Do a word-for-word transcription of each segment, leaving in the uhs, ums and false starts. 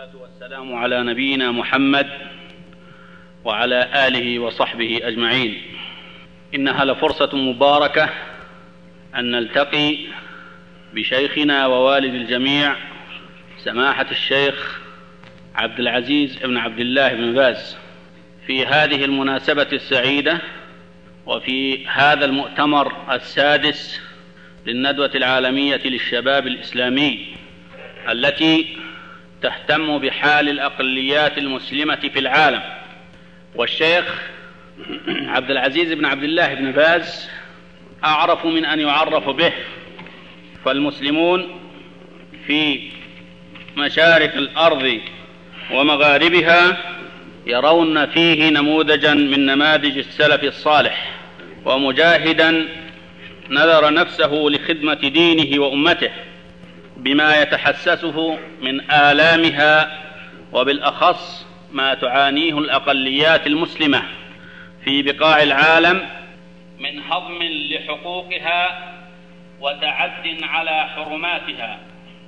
والصلاة والسلام على نبينا محمد وعلى آله وصحبه أجمعين. إنها لفرصة مباركة أن نلتقي بشيخنا ووالد الجميع سماحة الشيخ عبد العزيز بن عبد الله بن باز في هذه المناسبة السعيدة وفي هذا المؤتمر السادس للندوة العالمية للشباب الإسلامي التي تهتم بحال الأقليات المسلمة في العالم. والشيخ عبد العزيز بن عبد الله بن باز أعرف من أن يعرف به، فالمسلمون في مشارق الأرض ومغاربها يرون فيه نموذجا من نماذج السلف الصالح، ومجاهدا نذر نفسه لخدمة دينه وأمته بما يتحسسه من آلامها، وبالأخص ما تعانيه الأقليات المسلمة في بقاع العالم من هضم لحقوقها وتعد على حرماتها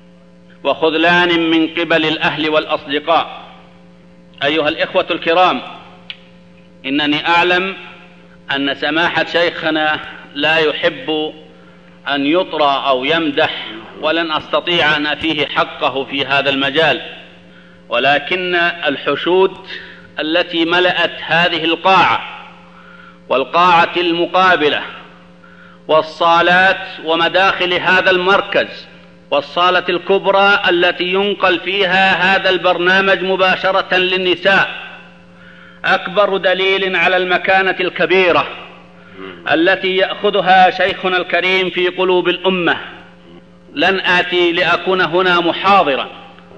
وخذلان من قبل الأهل والأصدقاء. أيها الإخوة الكرام، إنني أعلم أن سماحة شيخنا لا يحب أن يطرى أو يمدح، ولن أستطيع أن أفيه حقه في هذا المجال، ولكن الحشود التي ملأت هذه القاعة والقاعة المقابلة والصالات ومداخل هذا المركز والصالة الكبرى التي ينقل فيها هذا البرنامج مباشرة للنساء أكبر دليل على المكانة الكبيرة التي يأخذها شيخنا الكريم في قلوب الأمة. لن آتي لأكون هنا محاضرا،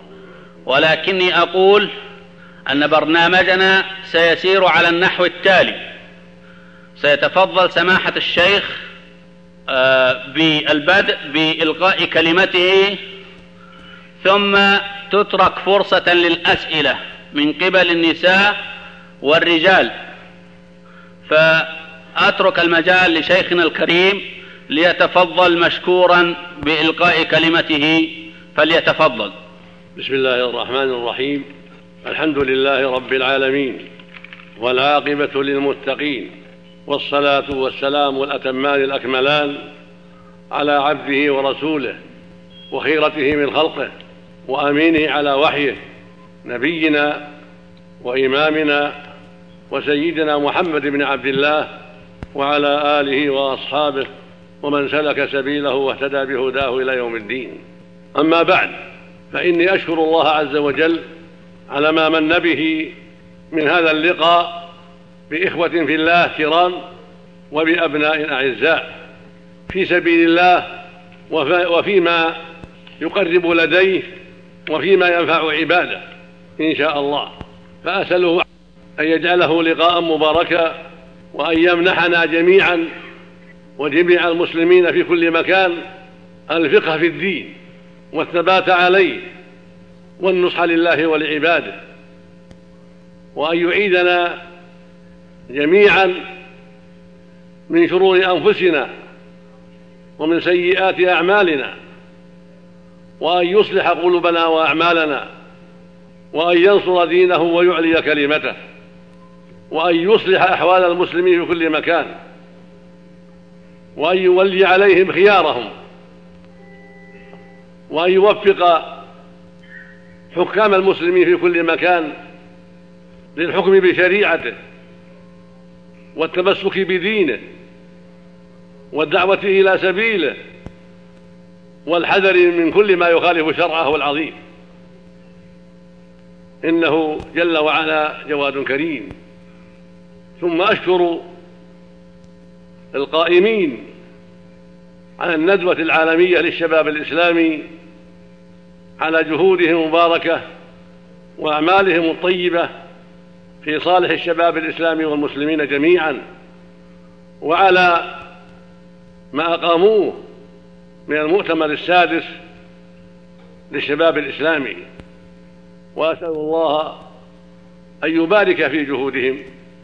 ولكني أقول أن برنامجنا سيسير على النحو التالي: سيتفضل سماحة الشيخ بالبدء بإلقاء كلمته، ثم تترك فرصة للأسئلة من قبل النساء والرجال، فأترك المجال لشيخنا الكريم ليتفضل مشكورا بإلقاء كلمته، فليتفضل. بسم الله الرحمن الرحيم. الحمد لله رب العالمين، والعاقبة للمتقين، والصلاة والسلام الأتمان الأكملان على عبده ورسوله وخيرته من خلقه وأمينه على وحيه، نبينا وإمامنا وسيدنا محمد بن عبد الله وعلى آله وأصحابه ومن سلك سبيله واهتدى بهداه إلى يوم الدين. أما بعد، فإني أشكر الله عز وجل على ما من به من هذا اللقاء بإخوة في الله كرام وبأبناء أعزاء في سبيل الله، وفيما يقرب لديه وفيما ينفع عباده إن شاء الله. فأسأله أن يجعله لقاء مباركا، وأن يمنحنا جميعا وجميع المسلمين في كل مكان الفقه في الدين والثبات عليه والنصح لله ولعباده، وأن يعيدنا جميعا من شرور أنفسنا ومن سيئات أعمالنا، وأن يصلح قلوبنا وأعمالنا، وأن ينصر دينه ويعلي كلمته، وأن يصلح أحوال المسلمين في كل مكان، وأن يولي عليهم خيارهم، وأن يوفق حكام المسلمين في كل مكان للحكم بشريعته والتمسك بدينه والدعوة إلى سبيله والحذر من كل ما يخالف شرعه العظيم، إنه جل وعلا جواد كريم. ثم أشكر القائمين على الندوة العالمية للشباب الإسلامي على جهودهم المباركة وأعمالهم الطيبة في صالح الشباب الإسلامي والمسلمين جميعا، وعلى ما أقاموه من المؤتمر السادس للشباب الإسلامي، وأسأل الله أن يبارك في جهودهم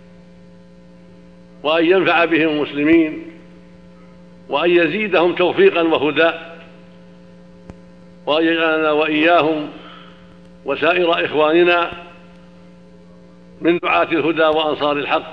وأن ينفع بهم المسلمين وأن يزيدهم توفيقا وهدى، وأن يجعلنا وإياهم وسائر إخواننا من دعاة الهدى وأنصار الحق،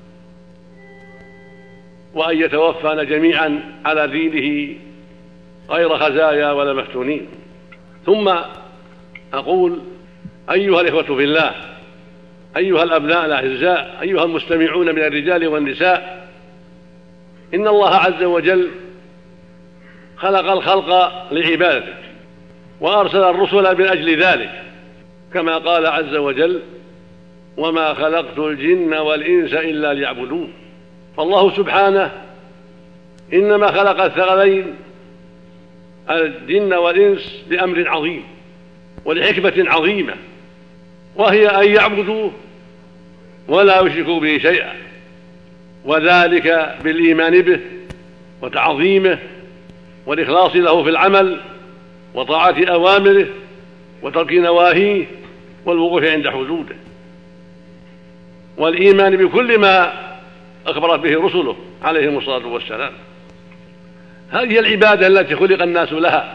وأن يتوفانا جميعا على دينه غير خزايا ولا مفتونين. ثم أقول أيها الإخوة في الله، أيها الأبناء الأعزاء، أيها المستمعون من الرجال والنساء، إن الله عز وجل خلق الخلق لعبادته وأرسل الرسل من أجل ذلك، كما قال عز وجل: وما خلقت الجن والإنس إلا ليعبدون. فالله سبحانه إنما خلق الثقلين الجن والإنس لأمر عظيم ولحكمة عظيمة، وهي أن يعبدوه ولا يشركوا به شيئا، وذلك بالإيمان به وتعظيمه والإخلاص له في العمل وطاعة أوامره وترك نواهيه والوقوف عند حدوده، والإيمان بكل ما أخبرت به رسله عليهم الصلاة والسلام. هذه العبادة التي خلق الناس لها،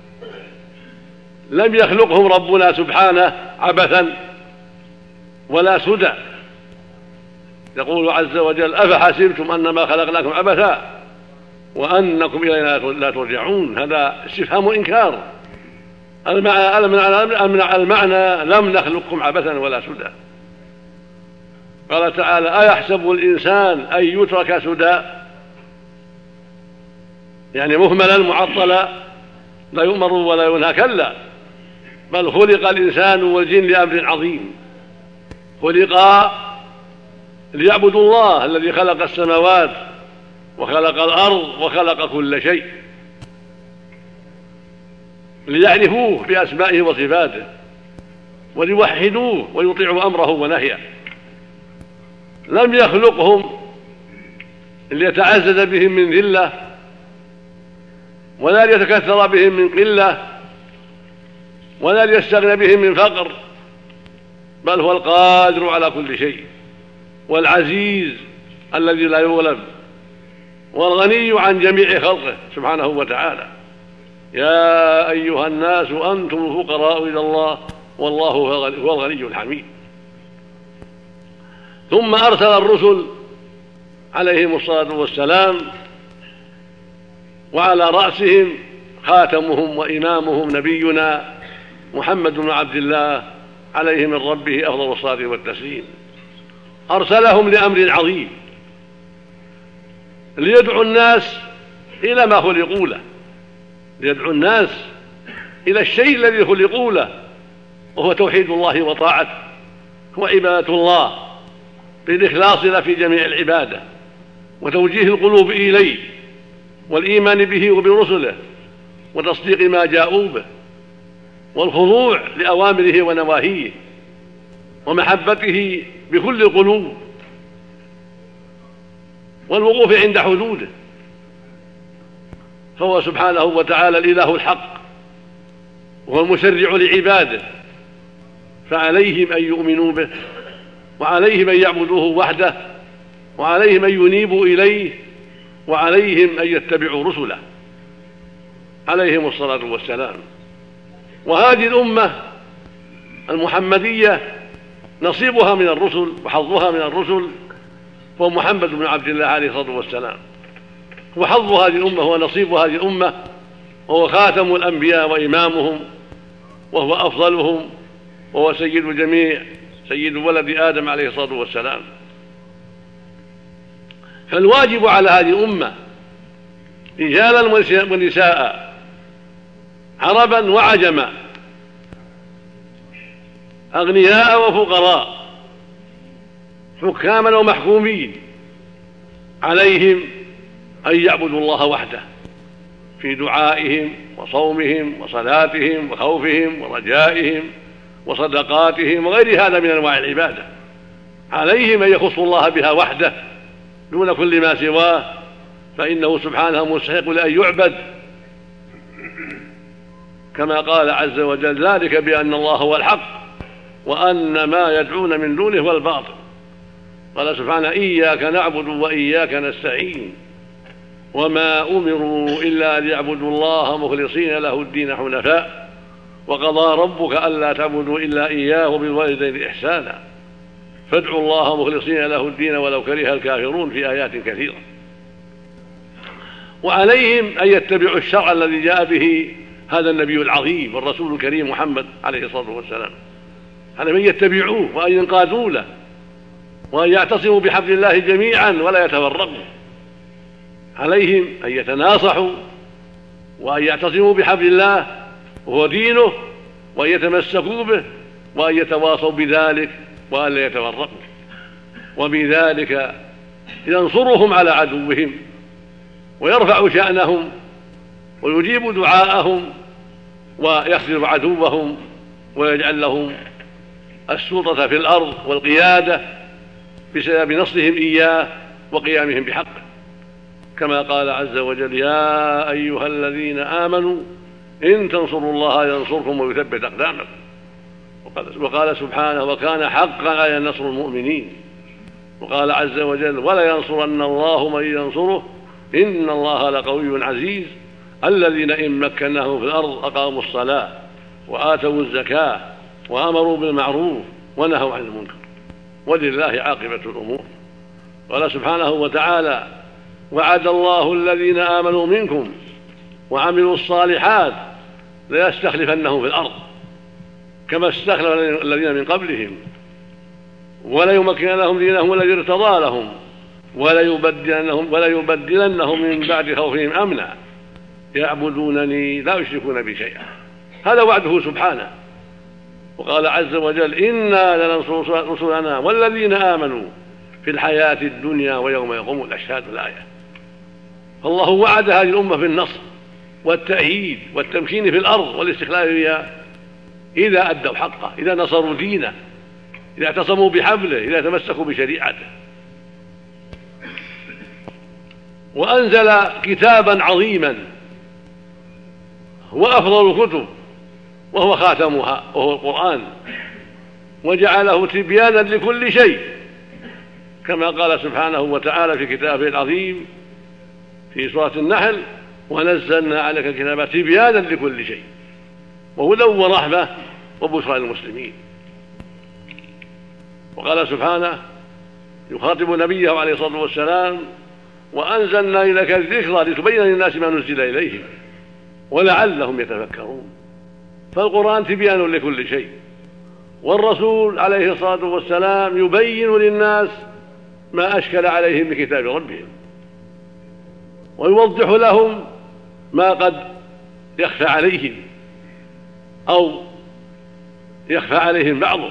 لم يخلقهم ربنا سبحانه عبثا ولا سدى. يقول عز وجل: أفحسبتم أنما خلقناكم عبثا وأنكم إلينا لا ترجعون. هذا استفهام إنكار. المعنى, المعنى, المعنى لم نخلقكم عبثا ولا سدى. قال تعالى: أيحسب الإنسان أن يترك سدى، يعني مهملا معطلا لا يؤمر ولا ينهى. كلا، بل خلق الإنسان والجن لأمر عظيم، خلقا ليعبدوا الله الذي خلق السماوات وخلق الأرض وخلق كل شيء، ليعرفوه بأسمائه وصفاته وليوحدوه ويطيعوا أمره ونهيه. لم يخلقهم ليتعزز بهم من ذلة ولا ليتكثر بهم من قلة ولا ليستغنى بهم من فقر، بل هو القادر على كل شيء والعزيز الذي لا يغلب والغني عن جميع خلقه سبحانه وتعالى. يا أيها الناس أنتم الفقراء إلى الله والله هو الغني الحميد. ثم أرسل الرسل عليهم الصلاة والسلام، وعلى رأسهم خاتمهم وإمامهم نبينا محمد بن عبد الله عليه من ربه أفضل الصلاة والتسليم. أرسلهم لأمر عظيم، ليدعو الناس إلى ما خلقوا له، ليدعو الناس إلى الشيء الذي خلقوا له، وهو توحيد الله وطاعته وعبادة الله بالإخلاص له في جميع العبادة وتوجيه القلوب إليه والإيمان به وبرسله وتصديق ما جاءوا به والخضوع لأوامره ونواهيه ومحبته بكل القلوب والوقوف عند حدوده. فهو سبحانه وتعالى الإله الحق وهو المشرع لعباده، فعليهم أن يؤمنوا به وعليهم أن يعبدوه وحده وعليهم أن ينيبوا إليه وعليهم أن يتبعوا رسله عليهم الصلاة والسلام. وهذه الأمة المحمدية نصيبها من الرسل وحظها من الرسل هو محمد بن عبد الله عليه الصلاة والسلام، وحظ هذه الأمة هو نصيب هذه الأمة، وهو خاتم الأنبياء وإمامهم وهو أفضلهم وهو سيد الجميع، سيد ولد آدم عليه الصلاة والسلام. فالواجب على هذه الأمة رجالا ونساء عربا وعجما أغنياء وفقراء حكاما ومحكومين، عليهم أن يعبدوا الله وحده في دعائهم وصومهم وصلاتهم وخوفهم ورجائهم وصدقاتهم وغير هذا من أنواع العبادة. عليهم أن يخصوا الله بها وحده دون كل ما سواه، فإنه سبحانه مستحق لأن يعبد، كما قال عز وجل: ذلك بأن الله هو الحق وأن ما يدعون من دونه هو الباطل. قال سبحانه: إياك نعبد وإياك نستعين وما أمروا إلا ليعبدوا الله مخلصين له الدين حنفاء وقضى ربك ألا تعبدوا إلا إياه وبالوالدين إحسانا فادعوا الله مخلصين له الدين ولو كره الكافرون في آيات كثيرة. وعليهم أن يتبعوا الشرع الذي جاء به هذا النبي العظيم والرسول الكريم محمد عليه الصلاة والسلام، على من يتبعوه وأن ينقادوا له وأن يعتصموا بحبل الله جميعا ولا يتفرقوا. عليهم أن يتناصحوا وأن يعتصموا بحبل الله وهو دينه وأن يتمسكوا به وأن يتواصوا بذلك وأن لا يتفرقوا، وبذلك ينصرهم على عدوهم ويرفع شأنهم ويجيب دعاءهم ويخذل عدوهم ويجعل لهم السلطة في الأرض والقيادة بسبب نصرهم إياه وقيامهم بحقه، كما قال عز وجل: يا أيها الذين آمنوا إن تنصروا الله ينصركم ويثبت أقدامكم. وقال سبحانه: وكان حقا على نصر المؤمنين. وقال عز وجل: ولا ينصرن الله من ينصره إن الله لقوي عزيز الذين إن مكناهم في الأرض أقاموا الصلاة وآتوا الزكاة وأمروا بالمعروف ونهوا عن المنكر ولله عاقبة الأمور. قال سبحانه وتعالى: وعد الله الذين آمنوا منكم وعملوا الصالحات ليستخلفنهم في الأرض كما استخلف الذين من قبلهم وليمكن لهم دينهم الذي ارتضى لهم وليبدلنهم, وليبدلنهم من بعد خوفهم أمنا يعبدونني لا يشركون بي شيئا. هذا وعده سبحانه. وقال عز وجل: إنا لننصر رسلنا والذين آمنوا في الحياة الدنيا ويوم يقوم الأشهاد. الآية. فالله وعد هذه الأمة في النصر والتأييد والتمكين في الأرض والاستخلاف فيها إذا أدوا حقه، إذا نصروا دينه، إذا اعتصموا بحبله، إذا تمسكوا بشريعته. وأنزل كتابا عظيما هو أفضل الكتب وهو خاتمها وهو القرآن، وجعله تبيانا لكل شيء كما قال سبحانه وتعالى في كتابه العظيم في سورة النحل: ونزلنا عليك الكتاب تبيانا لكل شيء وهدى ورحمة وبشرى للمسلمين. وقال سبحانه يخاطب نبيه عليه الصلاة والسلام: وأنزلنا إليك الذكرى لتبين للناس ما نزل إليهم ولعلهم يتفكرون. فالقرآن تبيان لكل شيء، والرسول عليه الصلاة والسلام يبين للناس ما أشكل عليهم من كتاب ربهم ويوضح لهم ما قد يخفى عليهم أو يخفى عليهم بعضه.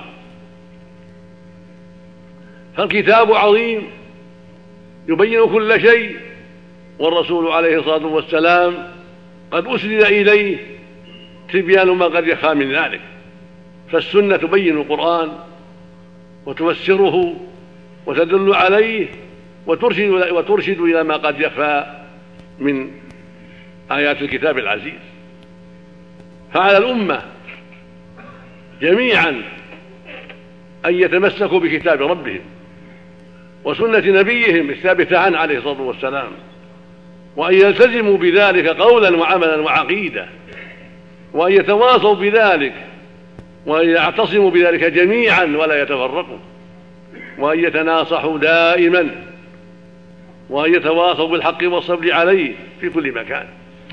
فالكتاب عظيم يبين كل شيء، والرسول عليه الصلاة والسلام قد أسند إليه تبيان ما قد يخفى من ذلك. فالسنة تبين القرآن وتفسره وتدل عليه وترشد, وترشد إلى ما قد يخفى من آيات الكتاب العزيز. فعلى الأمة جميعا أن يتمسكوا بكتاب ربهم وسنة نبيهم الثابتة عنه عليه الصلاة والسلام، وأن يلتزموا بذلك قولا وعملا وعقيدة، وأن يتواصوا بذلك وأن يعتصموا بذلك جميعا ولا يتفرقوا، وأن يتناصحوا دائما، وأن يتواصوا بالحق والصبر عليه في كل مكان،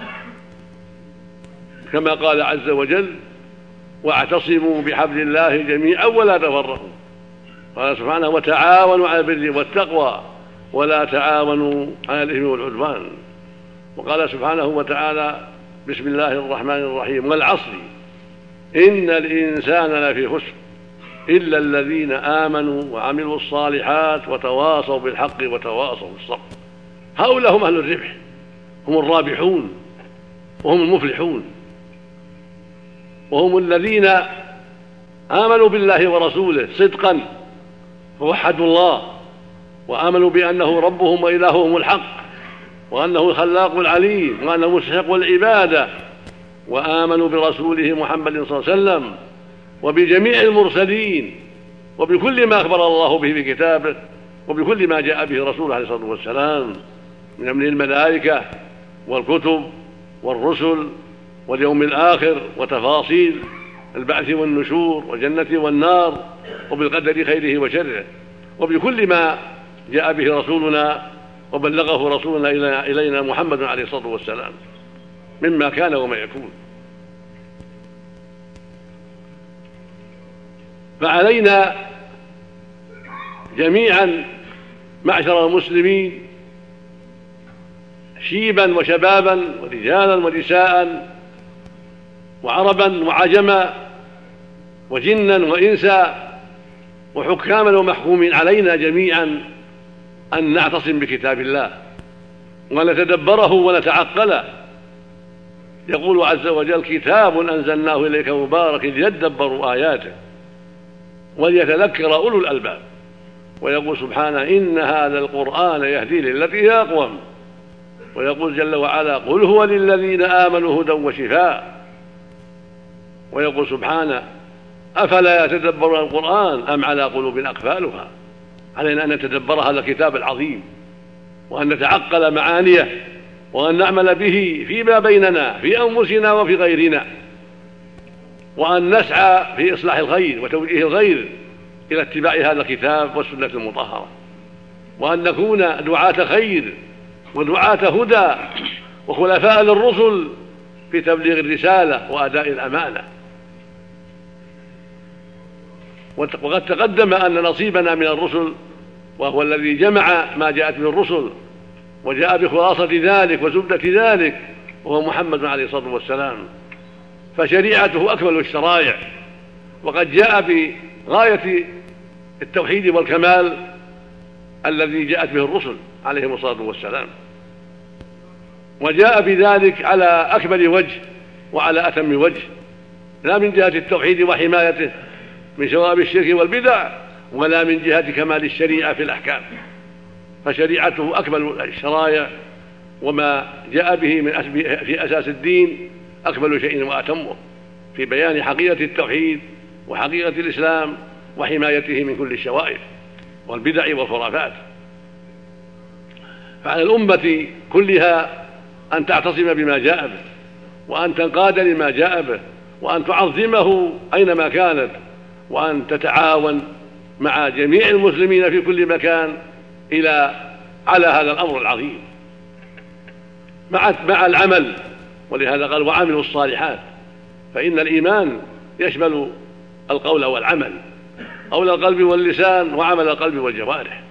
كما قال عز وجل: واعتصموا بحبل الله جميعا ولا تفرقوا. قال سبحانه: وتعاونوا على البر والتقوى ولا تعاونوا على الإثم والعدوان. وقال سبحانه وتعالى: بسم الله الرحمن الرحيم: والعصر إن الإنسان لفي خسر إلا الذين آمنوا وعملوا الصالحات وتواصوا بالحق وتواصوا بالصبر. هؤلاء هم أهل الربح، هم الرابحون وهم المفلحون، وهم الذين آمنوا بالله ورسوله صدقا فوحدوا الله وآمنوا بأنه ربهم وإلههم الحق وأنه الخلاق العليم وأنه مستحق العبادة، وآمنوا برسوله محمد صلى الله عليه وسلم وبجميع المرسلين وبكل ما أخبر الله به في كتابه وبكل ما جاء به رسوله عليه الصلاة والسلام من أمر الملائكة والكتب والرسل واليوم الآخر وتفاصيل البعث والنشور والجنة والنار، وبالقدر خيره وشره، وبكل ما جاء به رسولنا وبلغه رسولنا إلينا محمد عليه الصلاة والسلام مما كان وما يكون. فعلينا جميعا معشر المسلمين شيبا وشبابا ورجالا ونساء وعربا وعجما وجنا وإنسا وحكاما ومحكومين، علينا جميعا أن نعتصم بكتاب الله ونتدبره ونتعقله. يقول عز وجل: كتاب أنزلناه إليك مبارك ليدبروا آياته وليتذكر أولو الألباب. ويقول سبحانه: إن هذا القرآن يهدي للتي هي أقوم. ويقول جل وعلا: قل هو للذين آمنوا هدى وشفاء. ويقول سبحانه: أفلا يتدبرون القرآن أم على قلوب أقفالها. علينا أن نتدبر هذا الكتاب العظيم وأن نتعقل معانيه وأن نعمل به فيما بيننا في أنفسنا وفي غيرنا، وأن نسعى في إصلاح الخير وتوجيه الخير إلى اتباع هذا الكتاب والسنة المطهرة، وأن نكون دعاة خير ودعاة هدى وخلفاء للرسل في تبليغ الرسالة وأداء الأمانة. وقد تقدم أن نصيبنا من الرسل وهو الذي جمع ما جاءت من الرسل وجاء بخلاصة ذلك وزبدة ذلك وهو محمد عليه الصلاة والسلام، فشريعته أكمل الشرائع، وقد جاء بغاية التوحيد والكمال الذي جاءت به الرسل عليهم الصلاة والسلام، وجاء بذلك على أكمل وجه وعلى أتم وجه، لا من جهة التوحيد وحمايته من شوائب الشرك والبدع ولا من جهة كمال الشريعة في الأحكام، فشريعته أكمل الشرائع، وما جاء به من في أساس الدين أكمل شيء وأتمه في بيان حقيقة التوحيد وحقيقة الإسلام وحمايته من كل الشوائب والبدع والخرافات. فعلى الأمة كلها أن تعتصم بما جاء به وأن تنقاد لما جاء به وأن تعظمه أينما كانت، وأن تتعاون مع جميع المسلمين في كل مكان إلى على هذا الأمر العظيم مع مع العمل. ولهذا قال: وعملوا الصالحات. فإن الإيمان يشمل القول والعمل، قول القلب واللسان وعمل القلب والجوارح،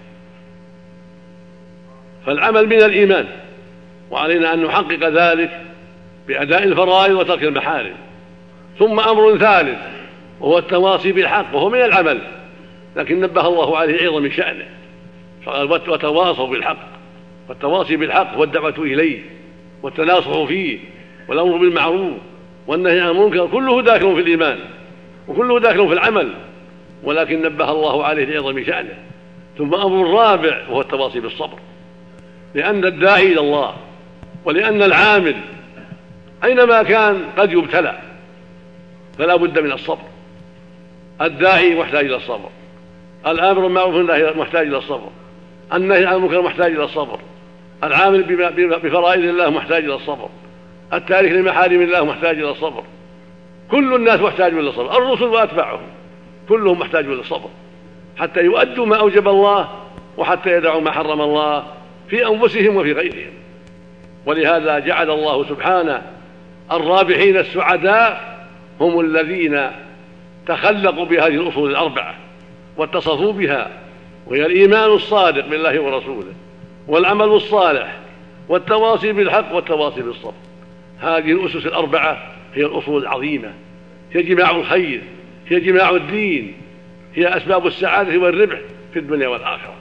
فالعمل من الإيمان، وعلينا أن نحقق ذلك بأداء الفرائض وترك المحارم. ثم أمر ثالث وهو التواصي بالحق، وهو من العمل لكن نبه الله عليه عظم شأنه فقال: وتواصوا بالحق. والتواصي بالحق هو الدعوة إليه والتناصح فيه والأمر بالمعروف والنهي عن المنكر، كله داخل في الإيمان وكله داخل في العمل، ولكن نبه الله عليه لعظم شأنه. ثم أمر رابع وهو التواصي بالصبر، لأن الداعي إلى الله ولأن العامل أينما كان قد يبتلى، فلا بد من الصبر. الداعي محتاج إلى الصبر، الآمر بالمعروف والنهي محتاج إلى الصبر، النهي عن المنكر محتاج إلى الصبر، العامل بفرائض الله محتاج إلى الصبر، التارك لمحارم الله محتاج إلى الصبر. كل الناس محتاج إلى الصبر، الرسل وأتباعهم كلهم محتاج إلى الصبر حتى يؤدوا ما أوجب الله وحتى يدعوا ما حرم الله في أنفسهم وفي غيرهم. ولهذا جعل الله سبحانه الرابحين السعداء هم الذين تخلقوا بهذه الأصول الأربعة واتصفوا بها، وهي الإيمان الصادق بالله ورسوله والعمل الصالح والتواصي بالحق والتواصي بالصبر. هذه الأسس الأربعة هي الأصول العظيمة، هي جماع الخير، هي جماع الدين، هي أسباب السعادة والربح في الدنيا والآخرة.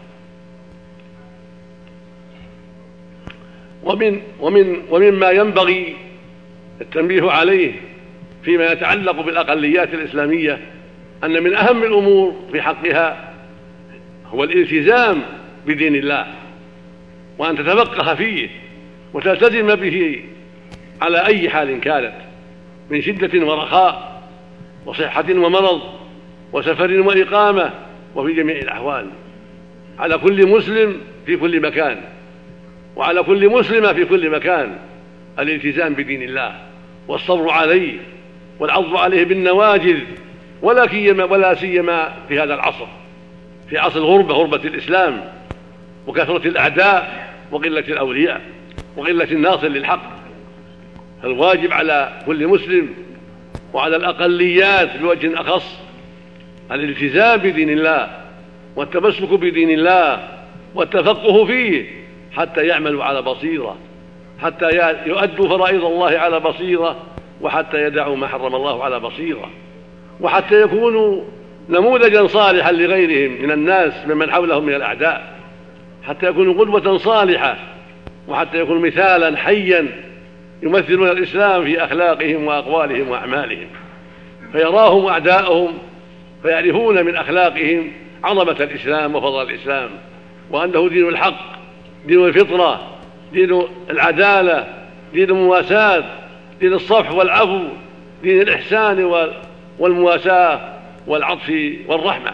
ومن ومن ومما ينبغي التنبيه عليه فيما يتعلق بالأقليات الإسلامية أن من أهم الأمور في حقها هو الالتزام بدين الله، وأن تتفقه فيه وتلتزم به على أي حال كانت، من شدة ورخاء وصحة ومرض وسفر وإقامة وفي جميع الأحوال، على كل مسلم في كل مكان وعلى كل مسلمة في كل مكان الالتزام بدين الله والصبر عليه والعض عليه بالنواجذ، ولا ولا سيما في هذا العصر، في عصر الغربة، غربة الإسلام وكثرة الأعداء وقلة الأولياء وقلة الناصر للحق. فالواجب على كل مسلم وعلى الأقليات بوجه أخص الالتزام بدين الله والتمسك بدين الله والتفقه فيه، حتى يعملوا على بصيرة، حتى يؤدوا فرائض الله على بصيرة، وحتى يدعوا ما حرم الله على بصيرة، وحتى يكونوا نموذجا صالحا لغيرهم من الناس ممن حولهم من الأعداء، حتى يكونوا قدوة صالحة، وحتى يكونوا مثالا حيا يمثلون الإسلام في أخلاقهم وأقوالهم وأعمالهم، فيراهم أعداؤهم فيعرفون من أخلاقهم عظمة الإسلام وفضل الإسلام، وأنه دين الحق، دين الفطرة، دين العدالة، دين المواساة، دين الصفح والعفو، دين الإحسان والمواساة والعطف والرحمة.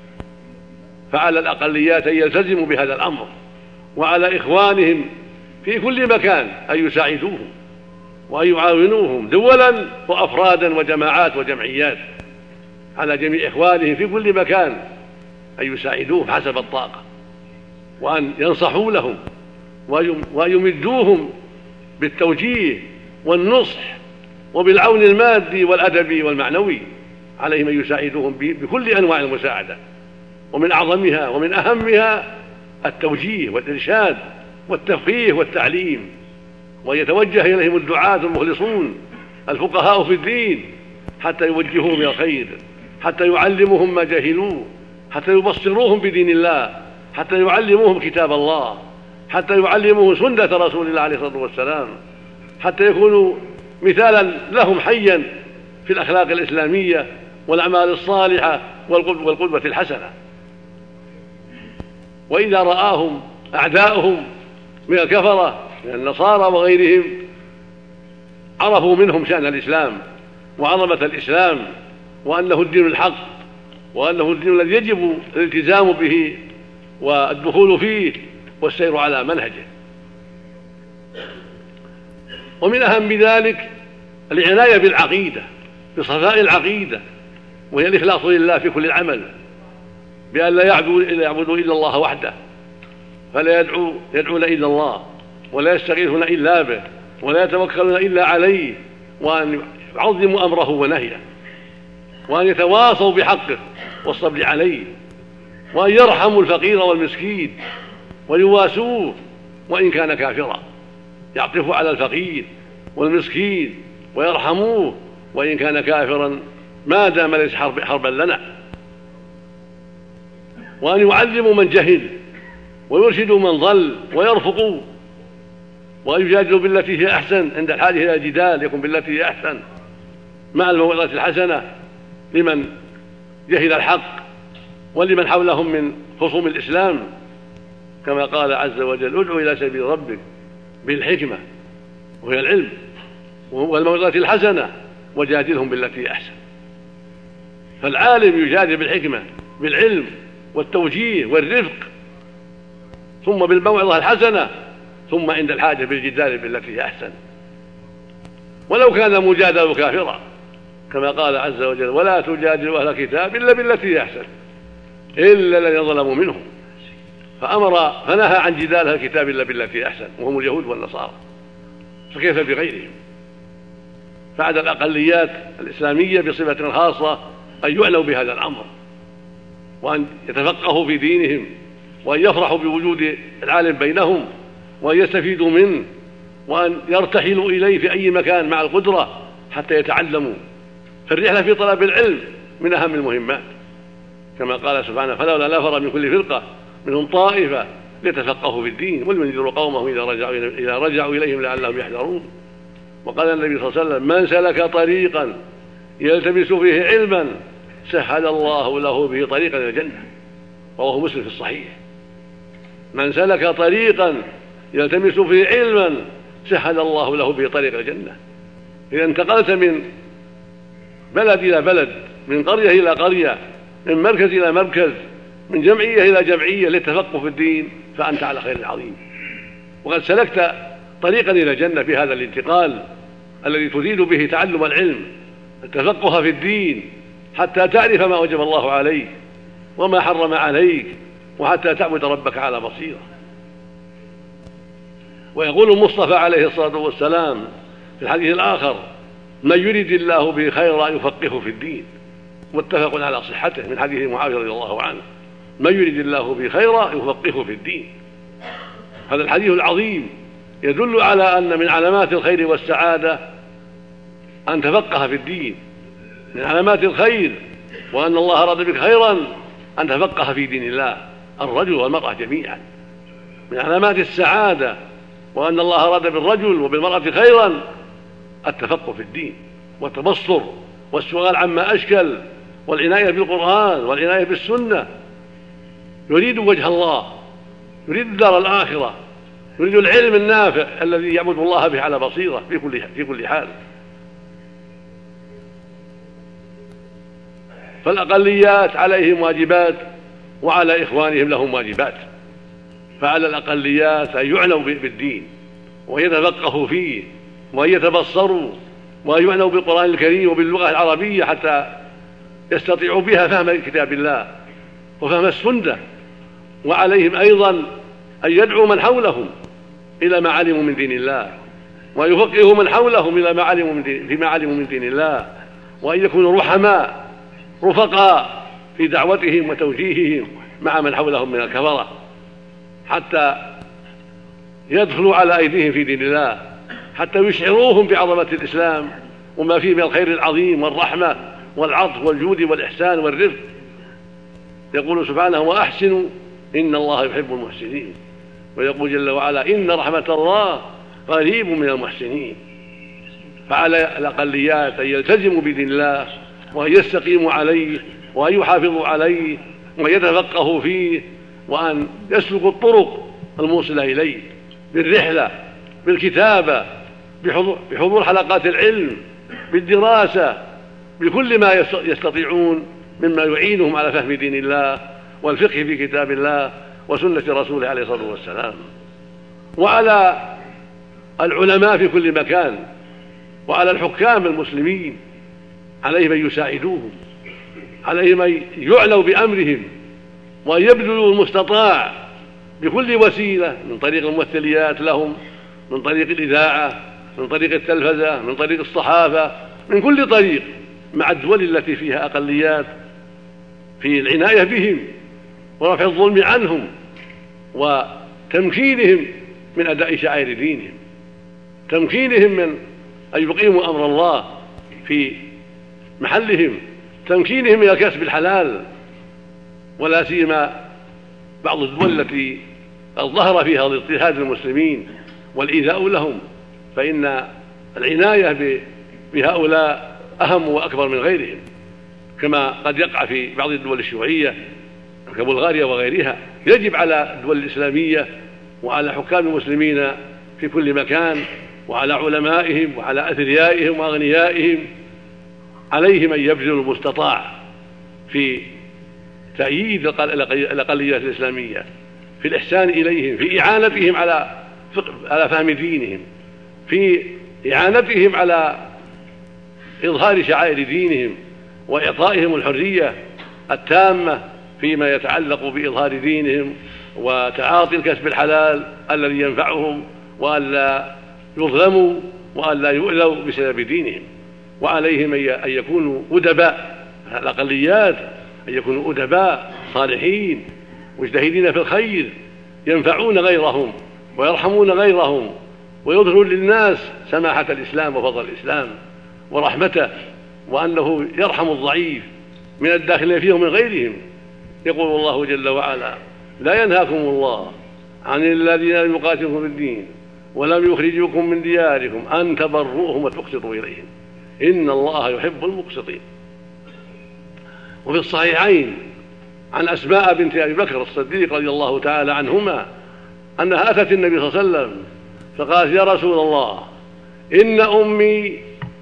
فعلى الأقليات أن يلتزموا بهذا الأمر، وعلى إخوانهم في كل مكان أن يساعدوهم وأن يعاونوهم دولا وأفرادا وجماعات وجمعيات، على جميع إخوانهم في كل مكان أن يساعدوهم حسب الطاقة، وأن ينصحوا لهم وأن يمدوهم بالتوجيه والنصح وبالعون المادي والأدبي والمعنوي. عليهم أن يساعدوهم بكل أنواع المساعدة، ومن أعظمها ومن أهمها التوجيه والإرشاد والتفقيه والتعليم، ويتوجه إليهم الدعاة المخلصون الفقهاء في الدين حتى يوجهوهم إلى الخير، حتى يعلموهم ما جهلوه، حتى يبصروهم بدين الله، حتى يعلموهم كتاب الله، حتى يعلموهم سنة رسول الله عليه الصلاة والسلام، حتى يكونوا مثالا لهم حيا في الأخلاق الإسلامية والأعمال الصالحة والقدوة الحسنة. وإذا رآهم أعداؤهم من الكفرة من النصارى وغيرهم عرفوا منهم شأن الإسلام وعظمة الإسلام، وأنه الدين الحق، وأنه الدين الذي يجب الالتزام به والدخول فيه والسير على منهجه. ومن أهم ذلك العناية بالعقيدة، بصفاء العقيدة، وهي الإخلاص لله في كل عمل، بأن لا يعبدوا إلا الله وحده، فلا يدعو يدعون إلا الله، ولا يستغيثون إلا به، ولا يتوكلون إلا عليه، وأن يعظموا أمره ونهيه، وأن يتواصوا بحقه والصبر عليه، وأن يرحموا الفقير والمسكين ويواسوه وإن كان كافرا، يعطفوا على الفقير والمسكين ويرحموه وإن كان كافرا ما دام ليس حرب حربا لنا، وأن يعلموا من جهل ويرشدوا من ضل ويرفقوا، وأن يجادلوا بالتي هي أحسن عند الحاجة إلى الجدال يكون بالتي هي أحسن مع الموعظة الحسنة لمن جهل الحق ولمن حولهم من خصوم الإسلام، كما قال عز وجل: ادعو إلى سبيل ربك بالحكمة وهي العلم والموعظة الحسنة وجادلهم بالتي أحسن. فالعالم يجادل بالحكمة بالعلم والتوجيه والرفق، ثم بالموعظة الحسنة، ثم عند الحاجة بالجدال بالتي هي أحسن، ولو كان مجادل كافرا، كما قال عز وجل: ولا تجادلوا أهل الكتاب إلا بالتي هي أحسن إلا الذين ظلموا منهم. فأمر فنهى عن جدال أهل الكتاب إلا بالتي هي أحسن، وهم اليهود والنصارى، فكيف بغيرهم؟ فعد الأقليات الإسلامية بصفة خاصة أن يعنوا بهذا الأمر، وأن يتفقهوا في دينهم، وأن يفرحوا بوجود العالم بينهم، وأن يستفيدوا منه، وأن يرتحلوا إليه في أي مكان مع القدرة حتى يتعلموا. فالرحلة في طلب العلم من أهم المهمات، كما قال سبحانه: فلولا نفر من كل فرقة منهم طائفة ليتفقهوا في الدين ولينذروا قومهم إذا رجعوا إذا رجعوا إليهم لعلهم يحذرون. وقال النبي صلى الله عليه وسلم: من سلك طريقا يلتمس فيه علما سهل الله له به طريقا إلى الجنة، رواه مسلم في الصحيح. من سلك طريقا يلتمس فيه علما سهل الله له به طريق الجنة. إذا انتقلت من بلد إلى بلد، من قرية إلى قرية، من مركز إلى مركز، من جمعية إلى جمعية للتفقه في الدين، فأنت على خير عظيم، وقد سلكت طريقا إلى الجنة في هذا الانتقال الذي تريد به تعلم العلم، التفقه في الدين، حتى تعرف ما وجب الله عليك وما حرم عليك، وحتى تعبد ربك على بصيرة. ويقول المصطفى عليه الصلاة والسلام في الحديث الآخر: من يريد الله به خيرا يفقهه في الدين، متفق على صحته من حديث معاوية رضي الله عنه: من يريد الله به خيرا يفقهه في الدين. هذا الحديث العظيم يدل على أن من علامات الخير والسعادة أن تفقه في الدين، من علامات الخير وأن الله أراد بك خيرا أن تفقه في دين الله، الرجل والمرأة جميعا. من علامات السعادة وأن الله أراد بالرجل وبالمرأة خيرا التفقه في الدين والتبصر والسؤال عما أشكل، والعناية بالقرآن والعناية بالسنة. يريد وجه الله، يريد الدار الآخرة، يريد العلم النافع الذي يعبد الله به على بصيرة في كل في كل حال. فالأقليات عليهم واجبات وعلى إخوانهم لهم واجبات. فعلى الأقليات أن يعنوا بالدين ويتفقهوا فيه وأن يتبصروا وأن يعنوا بالقرآن الكريم وباللغة العربية حتى يستطيعوا بها فهم كتاب الله وفهم السنة. وعليهم أيضا أن يدعوا من حولهم إلى ما علموا من دين الله، ويفقهوا من حولهم إلى ما علموا من دين فيما علموا من دين الله، وأن يكونوا رحماء رفقاء في دعوتهم وتوجيههم مع من حولهم من الكفرة، حتى يدخلوا على أيديهم في دين الله، حتى يشعروهم بعظمة الإسلام وما فيه من الخير العظيم والرحمة والعطف والجود والإحسان والرفق. يقول سبحانه: وأحسنوا إن الله يحب المحسنين. ويقول جل وعلا: إن رحمة الله قريب من المحسنين. فعلى الأقليات أن يلتزموا بدين الله وأن يستقيموا عليه وأن يحافظوا عليه وأن يتفقهوا فيه وأن يسلكوا الطرق الموصلة إليه بالرحلة، بالكتابة، بحضور حلقات العلم، بالدراسة، بكل ما يستطيعون مما يعينهم على فهم دين الله والفقه في كتاب الله وسنة رسوله عليه الصلاة والسلام. وعلى العلماء في كل مكان وعلى الحكام المسلمين عليهم أن يساعدوهم، عليهم أن يعلوا بأمرهم وأن يبذلوا المستطاع بكل وسيلة، من طريق الممثليات لهم، من طريق الإذاعة، من طريق التلفزة، من طريق الصحافة، من كل طريق، مع الدول التي فيها أقليات، في العناية بهم ورفع الظلم عنهم وتمكينهم من أداء شعائر دينهم، تمكينهم من أن يقيموا أمر الله في محلهم، تمكينهم من الكسب الحلال. ولا سيما بعض الدول التي ظهر فيها اضطهاد المسلمين والإيذاء لهم، فإن العناية بهؤلاء أهم وأكبر من غيرهم، كما قد يقع في بعض الدول الشيوعية كبلغاريا وغيرها. يجب على الدول الإسلامية وعلى حكام المسلمين في كل مكان وعلى علمائهم وعلى أثريائهم وأغنيائهم، عليهم أن يبذلوا المستطاع في تأييد الأقليات الإسلامية، في الإحسان إليهم، في إعانتهم على على فهم دينهم، في إعانتهم على إظهار شعائر دينهم وإعطائهم الحرية التامة فيما يتعلق بإظهار دينهم وتعاطي الكسب الحلال الذي ينفعهم، وألا يظلموا وألا يؤذوا بسبب دينهم. وعليهم أن يكونوا أدباء، الأقليات أن يكونوا أدباء صالحين مجتهدين في الخير، ينفعون غيرهم ويرحمون غيرهم ويظهرون للناس سماحة الإسلام وفضل الإسلام ورحمته، وأنه يرحم الضعيف من الداخلين فيه ومن غيرهم. يقول الله جل وعلا: لا ينهاكم الله عن الذين لم يقاتلوكم في الدين ولم يخرجوكم من دياركم أن تبروهم وتقسطوا إليهم إن الله يحب المقسطين. وفي الصحيحين عن أسماء بنت أبي بكر الصديق رضي الله تعالى عنهما أنها أتت النبي صلى الله عليه وسلم فقالت: يا رسول الله، إن أمي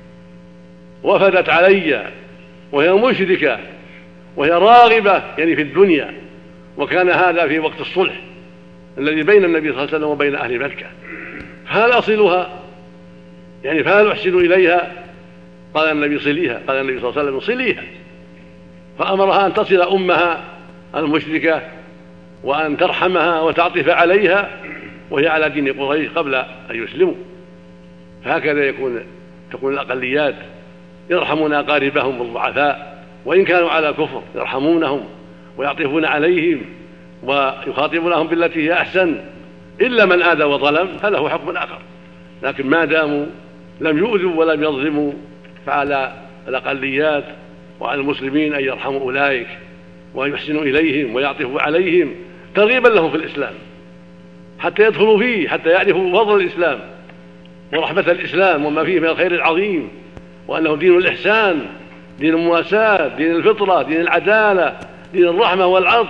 وفدت علي وهي مشركة وهي راغبة يعني في الدنيا، وكان هذا في وقت الصلح الذي بين النبي صلى الله عليه وسلم وبين أهل مكة، فهل أصلها يعني فهل أحسن إليها؟ قال النبي صليها. قال النبي صلى الله عليه وسلم صليها، فأمرها أن تصل أمها المشركة وأن ترحمها وتعطف عليها وهي على دين قريش قبل أن يسلموا. فهكذا يكون تكون الأقليات يرحمون أقاربهم الضعفاء وإن كانوا على كفر، يرحمونهم ويعطفون عليهم ويخاطبونهم بالتي هي أحسن، إلا من آذى وظلم فله حكم آخر. لكن ما داموا لم يؤذوا ولم يظلموا فعلى الأقليات وعلى المسلمين أن يرحموا أولئك وأن يحسنوا إليهم ويعطفوا عليهم ترغيبا لهم في الإسلام حتى يدخلوا فيه، حتى يعرفوا فضل الإسلام ورحمة الإسلام وما فيه من الخير العظيم، وأنه دين الإحسان، دين المواساة، دين الفطرة، دين العدالة، دين الرحمة والعطف.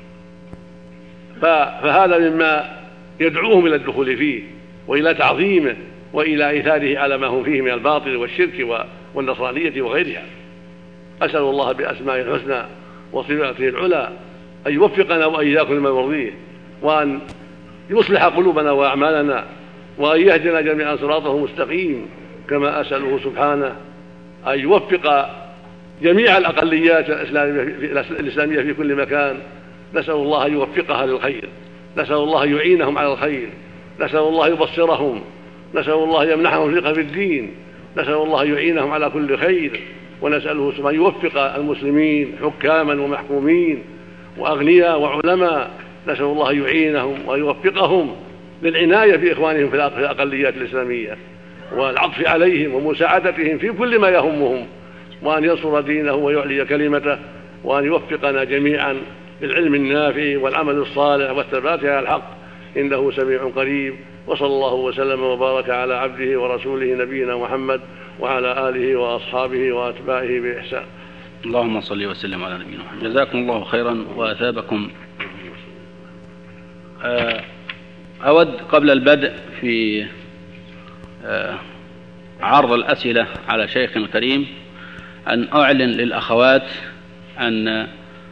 فهذا مما يدعوهم إلى الدخول فيه وإلى تعظيمه وإلى إيثاره على ما هم فيه من الباطل والشرك والنصرانية وغيرها. أسأل الله بأسمائه الحسنى وصفاته العلى أن يوفقنا وإياكم لما يرضيه، وأن يصلح قلوبنا وأعمالنا، وأن يهدنا جميعا صراطه مستقيم، كما أسأله سبحانه أن يوفق جميع الأقليات الإسلامية في كل مكان. نسأل الله أن يوفقها للخير، نسأل الله أن يعينهم على الخير، نسأل الله يبصرهم، نسأل الله يمنحهم ثقة في الدين، نسأل الله يعينهم على كل خير، ونسأله سبحانه يوفق المسلمين حكاما ومحكومين وأغنياء وعلماء، نسأل الله يعينهم ويوفقهم للعناية بإخوانهم في الأقليات الإسلامية والعطف عليهم ومساعدتهم في كل ما يهمهم، وأن ينصر دينه ويعلي كلمته، وأن يوفقنا جميعا بالعلم النافع والعمل الصالح والثبات على الحق، إنه سميع قريب. وصلى الله وسلم وبارك على عبده ورسوله نبينا محمد وعلى آله وأصحابه وأتباعه بإحسان. اللهم صل وسلم على نبينا محمد. جزاكم الله خيرا وأثابكم. أود قبل البدء في عرض الأسئلة على شيخنا الكريم أن أعلن للأخوات أن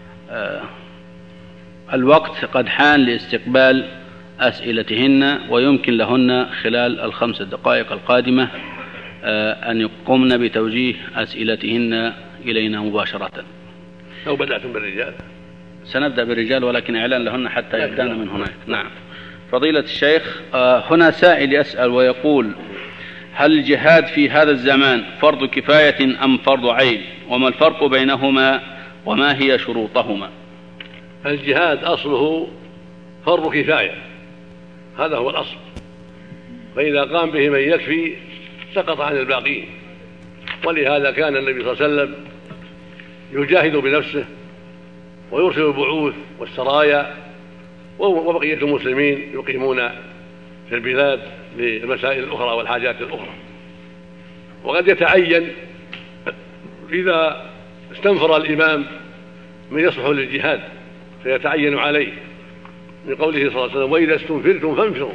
الوقت قد حان لاستقبال أسئلتهن، ويمكن لهن خلال الخمس دقائق القادمة أن يقومن بتوجيه أسئلتهن إلينا مباشرة. لو بدأتم بالرجال سنبدأ بالرجال، ولكن إعلان لهن حتى يبدأن من هناك. نعم. فضيلة الشيخ، هنا سائل يسأل ويقول: هل الجهاد في هذا الزمان فرض كفاية أم فرض عين؟ وما الفرق بينهما وما هي شروطهما؟ الجهاد أصله فرض كفاية، هذا هو الأصل، فإذا قام به من يكفي سقط عن الباقين. ولهذا كان النبي صلى الله عليه وسلم يجاهد بنفسه ويرسل البعوث والسرايا، وبقية المسلمين يقيمون في البلاد للمسائل الأخرى والحاجات الأخرى. وقد يتعين إذا استنفر الإمام من يصلح للجهاد فيتعين عليه، من قوله صلى الله عليه وسلم: وإذا استنفرتم فانفروا.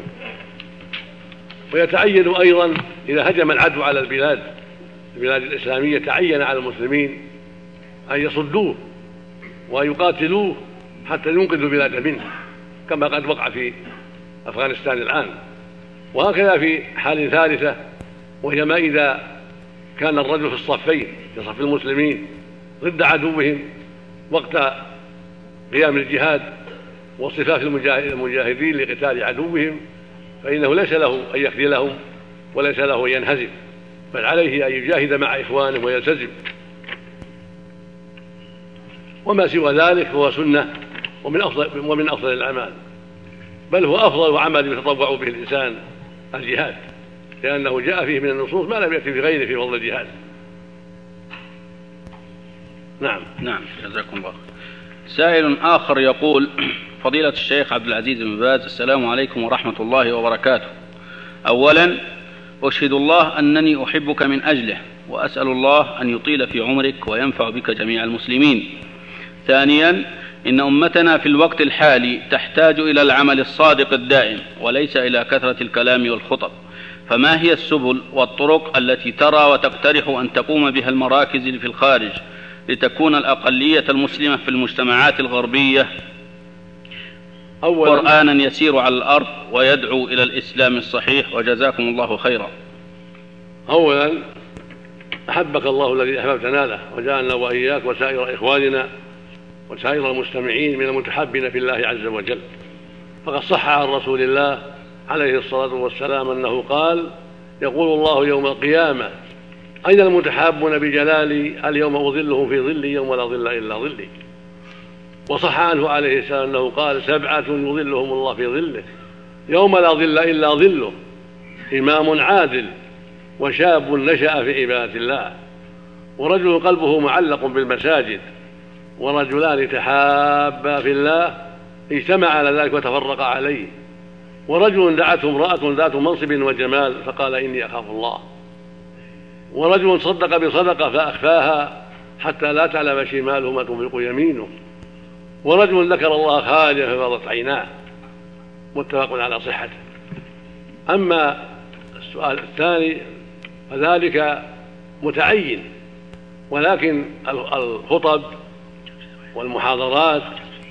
ويتعين أيضا إذا هجم العدو على البلاد البلاد الإسلامية تعين على المسلمين أن يصدوه وأن يقاتلوه حتى ينقذوا البلاد منه، كما قد وقع في أفغانستان الآن. وهكذا في حال ثالثة، وهي ما إذا كان الرجل في الصفين، في صف المسلمين ضد عدوهم وقت قيام الجهاد واصطفاف المجاهدين لقتال عدوهم، فإنه ليس له أن يخذلهم وليس له أن ينهزم، بل عليه أن يجاهد مع إخوانه ويلتزم. وما سوى ذلك هو سنة ومن أفضل, ومن أفضل الأعمال، بل هو أفضل عمل يتطوع به الإنسان الجهاد، لأنه جاء فيه من النصوص ما لم يأتي في غيره في فضل الجهاد. نعم نعم جزاكم الله. سائل آخر يقول: فضيلة الشيخ عبد العزيز بن باز، السلام عليكم ورحمة الله وبركاته. أولا أشهد الله أنني أحبك من أجله، وأسأل الله أن يطيل في عمرك وينفع بك جميع المسلمين. ثانيا إن أمتنا في الوقت الحالي تحتاج إلى العمل الصادق الدائم وليس إلى كثرة الكلام والخطب، فما هي السبل والطرق التي ترى وتقترح أن تقوم بها المراكز في الخارج لتكون الأقلية المسلمة في المجتمعات الغربية قرآنا يسير على الأرض ويدعو إلى الإسلام الصحيح؟ وجزاكم الله خيرا. أولا أحبك الله الذي أحببتنا له وجعلنا وإياك وسائر إخواننا وسائر المستمعين من المتحابين في الله عز وجل. فقد صح عن رسول الله عليه الصلاة والسلام أنه قال: يقول الله يوم القيامة: أين المتحابون بجلالي؟ اليوم أظلهم في ظلي يوم لا ظل إلا ظلي. وصح عنه عليه السلام أنه قال: سبعة يظلهم الله في ظله يوم لا ظل إلا ظله: إمام عادل، وشاب نشأ في عبادة الله، ورجل قلبه معلق بالمساجد، ورجلان تحابا في الله اجتمع على ذلك وتفرقا عليه، ورجل دعته امرأة ذات منصب وجمال فقال: إني أخاف الله، ورجل صدق بصدقة فأخفاها حتى لا تعلم شماله ما تنفق يمينه، ورجل ذكر الله خاليا ففاضت عيناه. متفق على صحته. أما السؤال الثاني فذلك متعين، ولكن الخطب والمحاضرات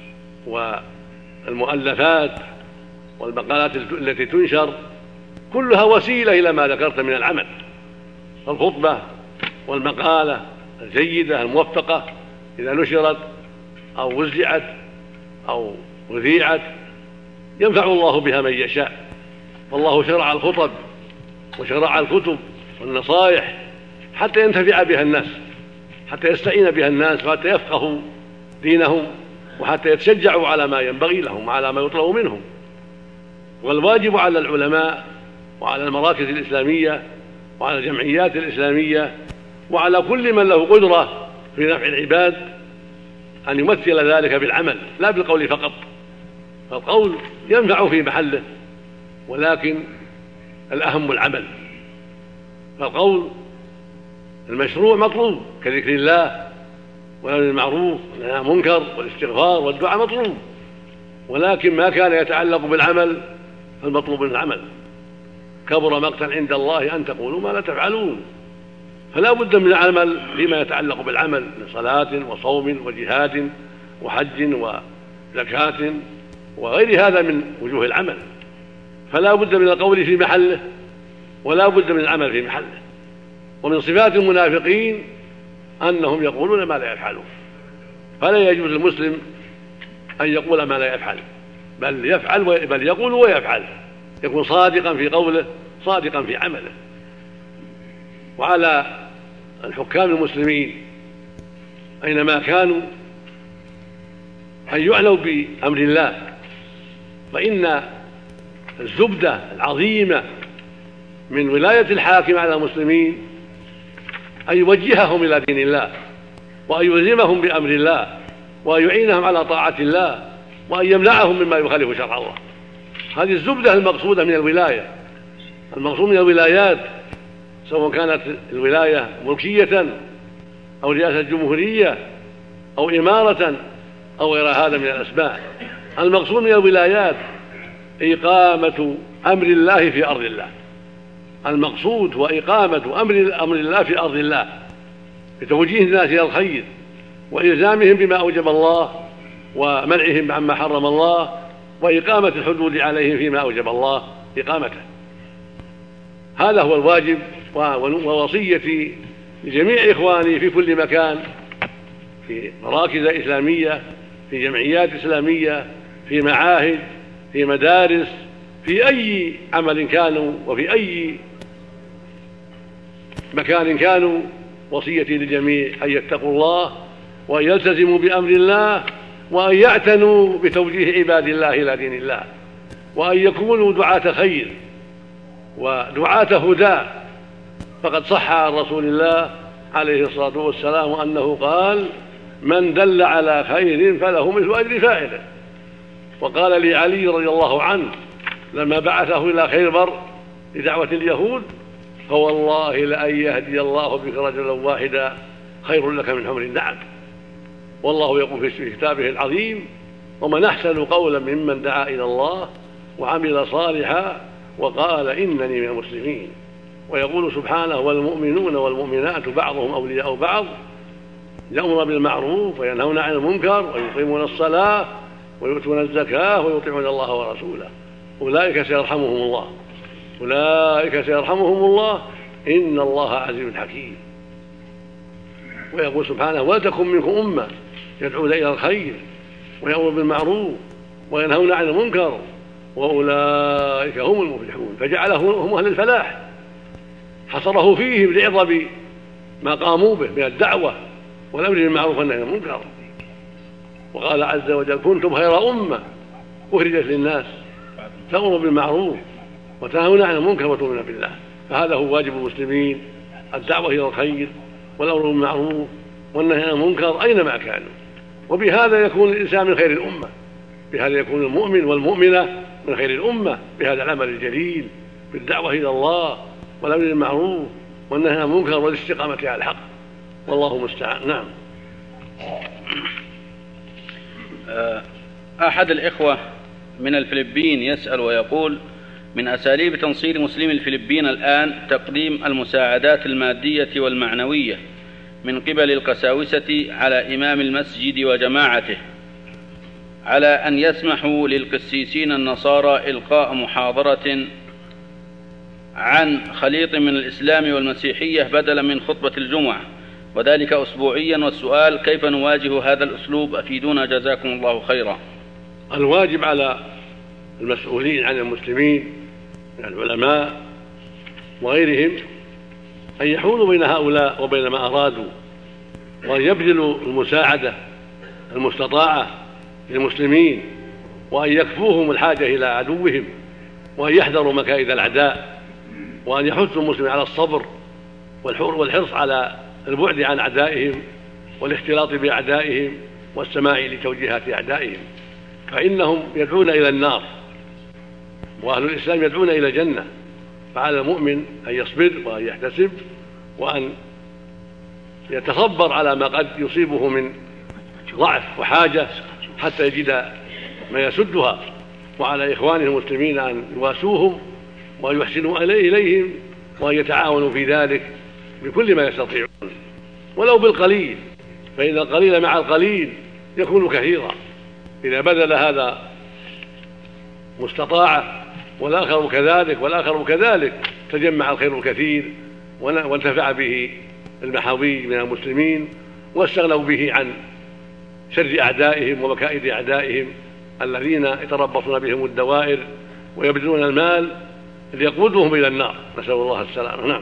والمؤلفات والمقالات التي تنشر كلها وسيلة إلى ما ذكرت من العمل. الخطبة والمقالة الجيدة الموفقة إذا نشرت أو وزعت أو أذيعت ينفع الله بها من يشاء. والله شرع الخطب وشرع الكتب والنصائح حتى ينتفع بها الناس، حتى يستعين بها الناس، وحتى يفقهوا دينهم، وحتى يتشجعوا على ما ينبغي لهم وعلى ما يطلب منهم. والواجب على العلماء وعلى المراكز الإسلامية وعلى الجمعيات الإسلامية وعلى كل من له قدرة في نفع العباد أن يمثل ذلك بالعمل لا بالقول فقط. فالقول ينفع في محله، ولكن الأهم العمل. فالقول المشروع مطلوب كذكر الله والأمر بالمعروف والنهي عن المنكر والاستغفار والدعاء مطلوب، ولكن ما كان يتعلق بالعمل فالمطلوب من العمل. كبر مقتا عند الله أن تقولوا ما لا تفعلون. فلا بد من العمل فيما يتعلق بالعمل من صلاة وصوم وجهاد وحج وزكاة وغير هذا من وجوه العمل. فلا بد من القول في محله ولا بد من العمل في محله. ومن صفات المنافقين أنهم يقولون ما لا يفعلون، فلا يجوز للمسلم أن يقول ما لا يفعل، بل يفعل بل يقول ويفعل، يكون صادقا في قوله صادقا في عمله. وعلى الحكام المسلمين أينما كانوا أن يعنوا بأمر الله، فإن الزبدة العظيمة من ولاية الحاكم على المسلمين أن يوجههم إلى دين الله، وأن يلزمهم بأمر الله، وأن يعينهم على طاعة الله، وأن يمنعهم مما يخالف شرع الله. هذه الزبدة المقصودة من الولاية. المقصود من الولايات سواء كانت الولاية ملكية أو رئاسة جمهورية أو إمارة أو غير هذا من الأسماء، المقصود من الولايات إقامة أمر الله في أرض الله. المقصود هو إقامة أمر أمر الله في أرض الله بتوجيه الناس إلى الخير وإلزامهم بما أوجب الله ومنعهم عما حرم الله وإقامة الحدود عليهم فيما أوجب الله إقامته. هذا هو الواجب ووصيتي لجميع إخواني في كل مكان، في مراكز إسلامية، في جمعيات إسلامية، في معاهد، في مدارس، في أي عمل كانوا وفي أي مكان كانوا. وصيتي للجميع أن يتقوا الله وأن يلتزموا بأمر الله وأن يعتنوا بتوجيه عباد الله إلى دين الله، وأن يكونوا دعاة خير ودعاة هدى. فقد صح عن رسول الله عليه الصلاة والسلام أنه قال: من دل على خير فله مثل أجر فاعله. وقال لعلي رضي الله عنه لما بعثه إلى خيبر لدعوة اليهود: فوالله لأن يهدي الله بك رجلا واحدا خير لك من حمر النعم. والله يقول في كتابه العظيم: ومن أحسن قولا ممن دعا إلى الله وعمل صالحا وقال إنني من المسلمين. ويقول سبحانه: والمؤمنون والمؤمنات بعضهم أولياء بعض يأمرون بالمعروف وينهون عن المنكر ويقيمون الصلاة ويؤتون الزكاة ويطيعون الله ورسوله أولئك سيرحمهم الله أولئك سيرحمهم الله إن الله عزيز حكيم. ويقول سبحانه ولتكن منكم أمة يدعون إلى الخير ويأمرون بالمعروف وينهون عن المنكر وأولئك هم المفلحون، فجعلهم هم أهل الفلاح، حصره فيهم لعظم ما قاموا به من الدعوة والأمر بالمعروف والنهي عن المنكر. وقال عز وجل كنتم خير أمة أخرجت للناس تأمرون بالمعروف وتنهون عن المنكر وتؤمنون بالله. فهذا هو واجب المسلمين، الدعوة إلى الخير والأمر بالمعروف والنهي عن المنكر أينما كانوا، وبهذا يكون الإنسان من خير الأمة، بهذا يكون المؤمن والمؤمنة من خير الأمة بهذا العمل الجليل بالدعوة إلى الله والأمر بالمعروف والنهي عن المنكر والاستقامة على الحق، والله المستعان. نعم. أحد الإخوة من الفلبين يسأل ويقول: من أساليب تنصير مسلمي الفلبين الآن تقديم المساعدات المادية والمعنوية من قبل القساوسة على إمام المسجد وجماعته، على أن يسمحوا للقسيسين النصارى إلقاء محاضرة عن خليط من الإسلام والمسيحية بدلا من خطبة الجمعة، وذلك أسبوعيا. والسؤال: كيف نواجه هذا الأسلوب؟ أفيدونا جزاكم الله خيرا. الواجب على المسؤولين عن المسلمين من العلماء وغيرهم أن يحولوا بين هؤلاء وبين ما أرادوا، وأن يبذلوا المساعدة المستطاعة للمسلمين، وأن يكفوهم الحاجة إلى عدوهم، وأن يحذروا مكائد الأعداء، وأن يحثوا المسلمين على الصبر والحرص على البعد عن أعدائهم والاختلاط بأعدائهم والسماع لتوجيهات أعدائهم، فإنهم يدعون إلى النار وأهل الإسلام يدعون إلى الجنة. فعلى المؤمن أن يصبر وأن يحتسب وأن يتصبر على ما قد يصيبه من ضعف وحاجة حتى يجد ما يسدها، وعلى إخوانه المسلمين أن يواسوهم وأن يحسنوا إليهم وأن يتعاونوا في ذلك بكل ما يستطيعون ولو بالقليل، فإن القليل مع القليل يكون كثيرا. إذا بذل هذا مستطاعة والآخر كذلك والآخر كذلك تجمع الخير الكثير وانتفع به المحاوي من المسلمين واستغنوا به عن شر أعدائهم ومكائد أعدائهم الذين يتربصون بهم الدوائر ويبذلون المال ليقودهم إلى النار، نسأل الله السلامة. نعم.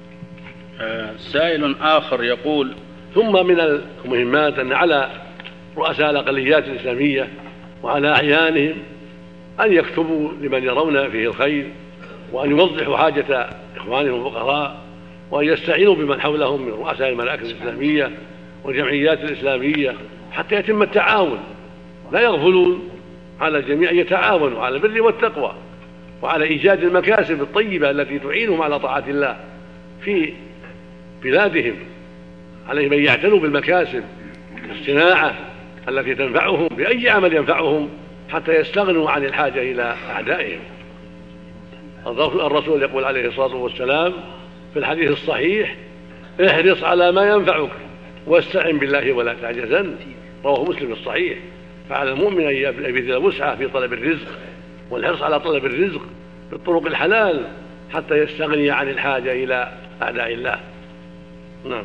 سائل آخر يقول: ثم من المهمات أن على رؤساء الأقليات الإسلامية وعلى أعيانهم أن يكتبوا لمن يرون فيه الخير، وأن يوضحوا حاجة إخوانهم الفقراء، وأن يستعينوا بمن حولهم من رؤساء المراكز الإسلامية والجمعيات الإسلامية حتى يتم التعاون. لا يغفلون، على الجميع أن يتعاونوا على البر والتقوى وعلى إيجاد المكاسب الطيبة التي تعينهم على طاعة الله في بلادهم. عليهم أن يعتنوا بالمكاسب الصناعة التي تنفعهم بأي عمل ينفعهم حتى يستغنوا عن الحاجة إلى أعدائهم. الرسول يقول عليه الصلاة والسلام في الحديث الصحيح: احرص على ما ينفعك واستعن بالله ولا تعجزن، رواه مسلم الصحيح. فعلى المؤمن أن يبذل وسعه في طلب الرزق والحرص على طلب الرزق بالطرق الحلال حتى يستغني عن الحاجة إلى أعداء الله. نعم.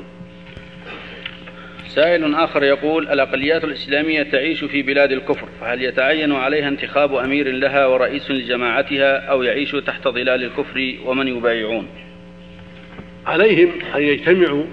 سائل آخر يقول: الأقليات الإسلامية تعيش في بلاد الكفر، فهل يتعين عليها انتخاب أمير لها ورئيس لجماعتها، أو يعيش تحت ظلال الكفر ومن يبايعون؟ عليهم أن يجتمعوا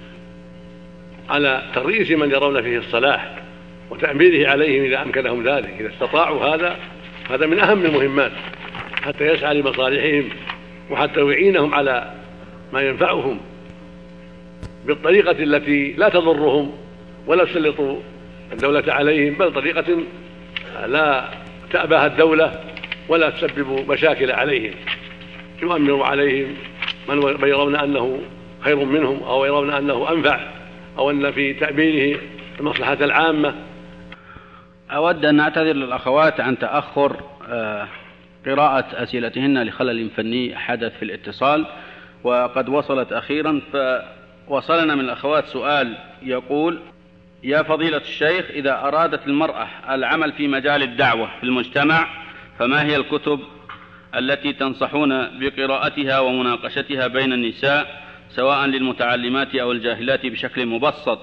على ترئيس من يرون فيه الصلاح وتأميره عليهم إذا أمكنهم ذلك، إذا استطاعوا هذا. هذا من أهم المهمات حتى يسعى لمصالحهم وحتى يعينهم على ما ينفعهم بالطريقة التي لا تضرهم ولا تسلط الدولة عليهم، بل طريقة لا تأباها الدولة ولا تسبب مشاكل عليهم. يؤمر عليهم من يرون أنه خير منهم أو يرون أنه أنفع أو أن في تأمينه المصلحة العامة. أود أن أعتذر للأخوات عن تأخر قراءة أسئلتهن لخلل فني حدث في الاتصال، وقد وصلت أخيرا. فوصلنا من الأخوات سؤال يقول: يا فضيلة الشيخ، إذا أرادت المرأة العمل في مجال الدعوة في المجتمع فما هي الكتب التي تنصحون بقراءتها ومناقشتها بين النساء سواء للمتعلمات أو الجاهلات بشكل مبسط؟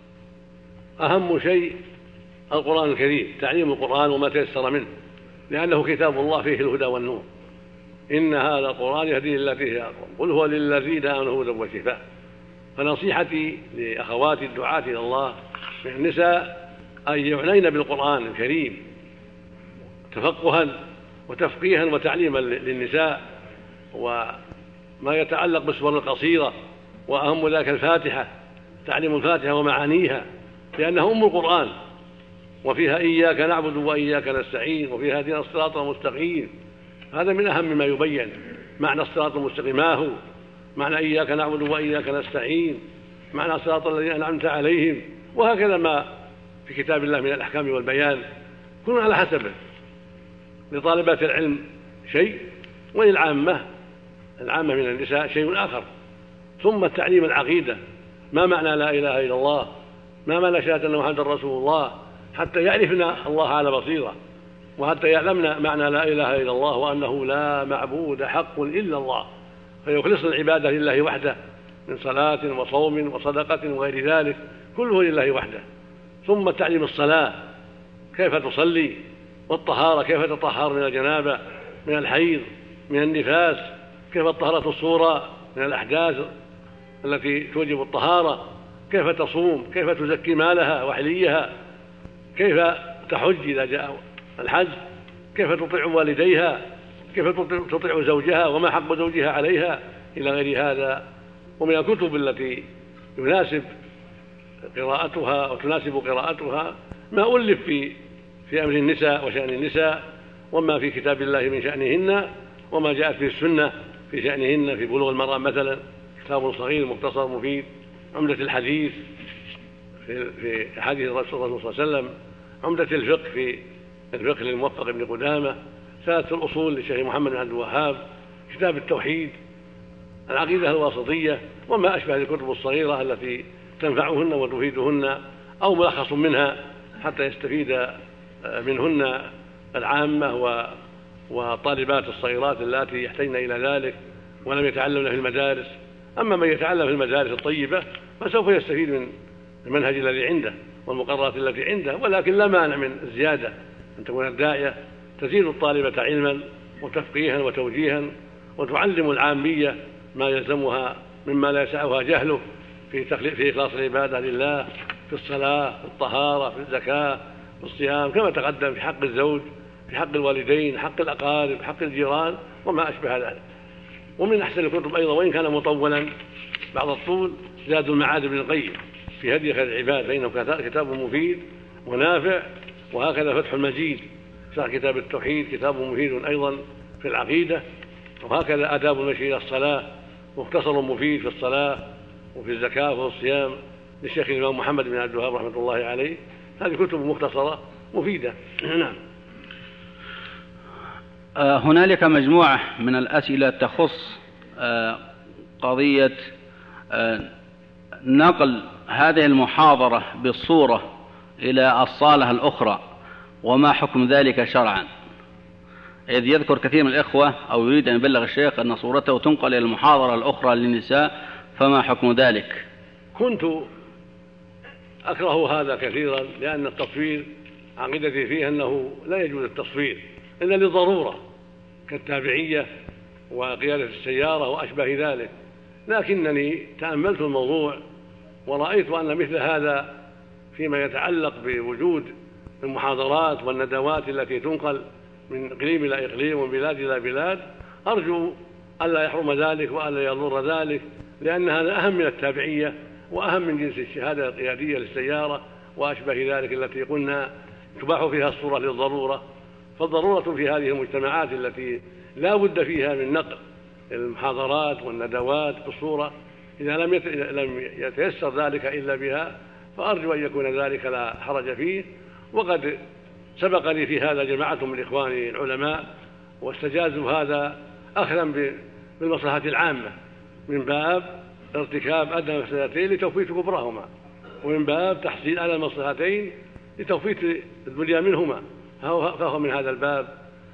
أهم شيء القرآن الكريم، تعليم القرآن وما تيسر منه، لأنه كتاب الله فيه الهدى والنور. إن هذا القرآن يهدي للتي هي أقوم، قل هو للذين آمنوا هدى وشفاء. فنصيحتي لأخواتي الدعاة إلى الله من النساء أن يعنين بالقرآن الكريم تفقها وتفقيها وتعليما للنساء، وما يتعلق بالسور القصيرة، وأهم ذلك الفاتحة، تعليم الفاتحة ومعانيها، لأنها أم القرآن، وفيها إياك نعبد وإياك نستعين، وفيها اهدنا الصراط المستقيم. هذا من أهم ما يبين معنى الصراط المستقيم، ما هو معنى إياك نعبد وإياك نستعين، معنى الصراط الذين أنعمت عليهم، وهكذا ما في كتاب الله من الأحكام والبيان، كل على حسبه. لطالبات العلم شيء، وللعامة العامة من النساء شيء آخر. ثم التعليم العقيدة، ما معنى لا إله إلا الله، ما معنى شهادة أن محمدا رسول الله، حتى يعرفنا الله على بصيرة، وحتى يعلمنا معنى لا إله إلا الله، وأنه لا معبود حق إلا الله، فيخلص العبادة لله وحده من صلاة وصوم وصدقة وغير ذلك، كله لله وحده. ثم تعليم الصلاة، كيف تصلي، والطهارة، كيف تطهر من الجنابة، من الحيض، من النفاس، كيف طهارة الصورة من الأحداث التي توجب الطهارة، كيف تصوم، كيف تزكي مالها وحليها، كيف تحج إذا جاء الحج، كيف تطيع والديها، كيف تطيع زوجها، وما حق زوجها عليها، إلى غير هذا. ومن الكتب التي يناسب قراءتها وتناسب قراءتها ما ألف في في أمر النساء وشأن النساء، وما في كتاب الله من شأنهن، وما جاءت في السنة في شأنهن، في بلوغ المرأم مثلا كتاب صغير مختصر مفيد، عمدة الحديث في في حديث الرسول صلى الله عليه وسلم، عمدة الفقه في الفقه للموفق بن قدامة، ثلاث الأصول للشيخ محمد بن عبد الوهاب، كتاب التوحيد، العقيدة الواسطية، وما أشبه الكتب الصغيرة التي تنفعهن وتفيدهن، أو ملخص منها حتى يستفيد منهن العامة وطالبات الصغيرات اللاتي يحتاجن إلى ذلك ولم يتعلمن في المدارس. أما من يتعلم في المدارس الطيبة فسوف يستفيد من المنهج الذي عنده والمقررات التي عنده، ولكن لا مانع من الزيادة، أن تكون الداعية تزيد الطالبة علما وتفقيها وتوجيها، وتعلم العامية ما يلزمها مما لا يسعها جهله في في إخلاص العبادة لله، في الصلاة، في الطهارة، في الزكاة، في الصيام، كما تقدم، في حق الزوج، في حق الوالدين، حق الأقارب، حق الجيران، وما أشبه ذلك. ومن أحسن الكتب أيضا وإن كان مطولا بعض الطول زاد المعاد بن القيم في هدي خير العباد، فإنه كتاب مفيد ونافع. وهكذا فتح المجيد شرح كتاب التوحيد كتاب مفيد أيضا في العقيدة. وهكذا آداب المشي إلى الصلاة مختصر مفيد في الصلاة وفي الزكاة وفي الصيام للشيخ الإمام محمد بن عبد الوهاب رحمة الله عليه. هذه كتب مختصرة مفيدة. نعم. هنالك مجموعة من الأسئلة تخص قضية نقل هذه المحاضرة بالصورة إلى الصالة الأخرى، وما حكم ذلك شرعا؟ إذ يذكر كثير من الإخوة أو يريد أن يبلغ الشيخ أن صورته تنقل إلى المحاضرة الأخرى للنساء، فما حكم ذلك؟ كنت أكره هذا كثيرا، لأن التصوير عقيدتي فيه أنه لا يجوز التصوير إلا للضرورة كالتابعية وقيادة السيارة وأشبه ذلك. لكنني تأملت الموضوع ورأيت أن مثل هذا فيما يتعلق بوجود المحاضرات والندوات التي تنقل من إقليم إلى إقليم ومن بلاد إلى بلاد، أرجو ألا يحرم ذلك وألا يضر ذلك، لأن هذا أهم من التابعية وأهم من جنس الشهادة القيادية للسيارة وأشبه ذلك التي قلنا تباح فيها الصورة للضرورة. فالضرورة في هذه المجتمعات التي لا بد فيها من نقل المحاضرات والندوات بالصورة، إذا لم يتيسر ذلك إلا بها فأرجو أن يكون ذلك لا حرج فيه. وقد سبقني في هذا جماعة من إخواني العلماء واستجازوا هذا أخذا بالمصلحة العامة، من باب ارتكاب أدنى المفسدتين لتوفيت كبرهما، ومن باب تحصيل أعلى المصلحتين لتوفيت الدنيا منهما، فهو من هذا الباب.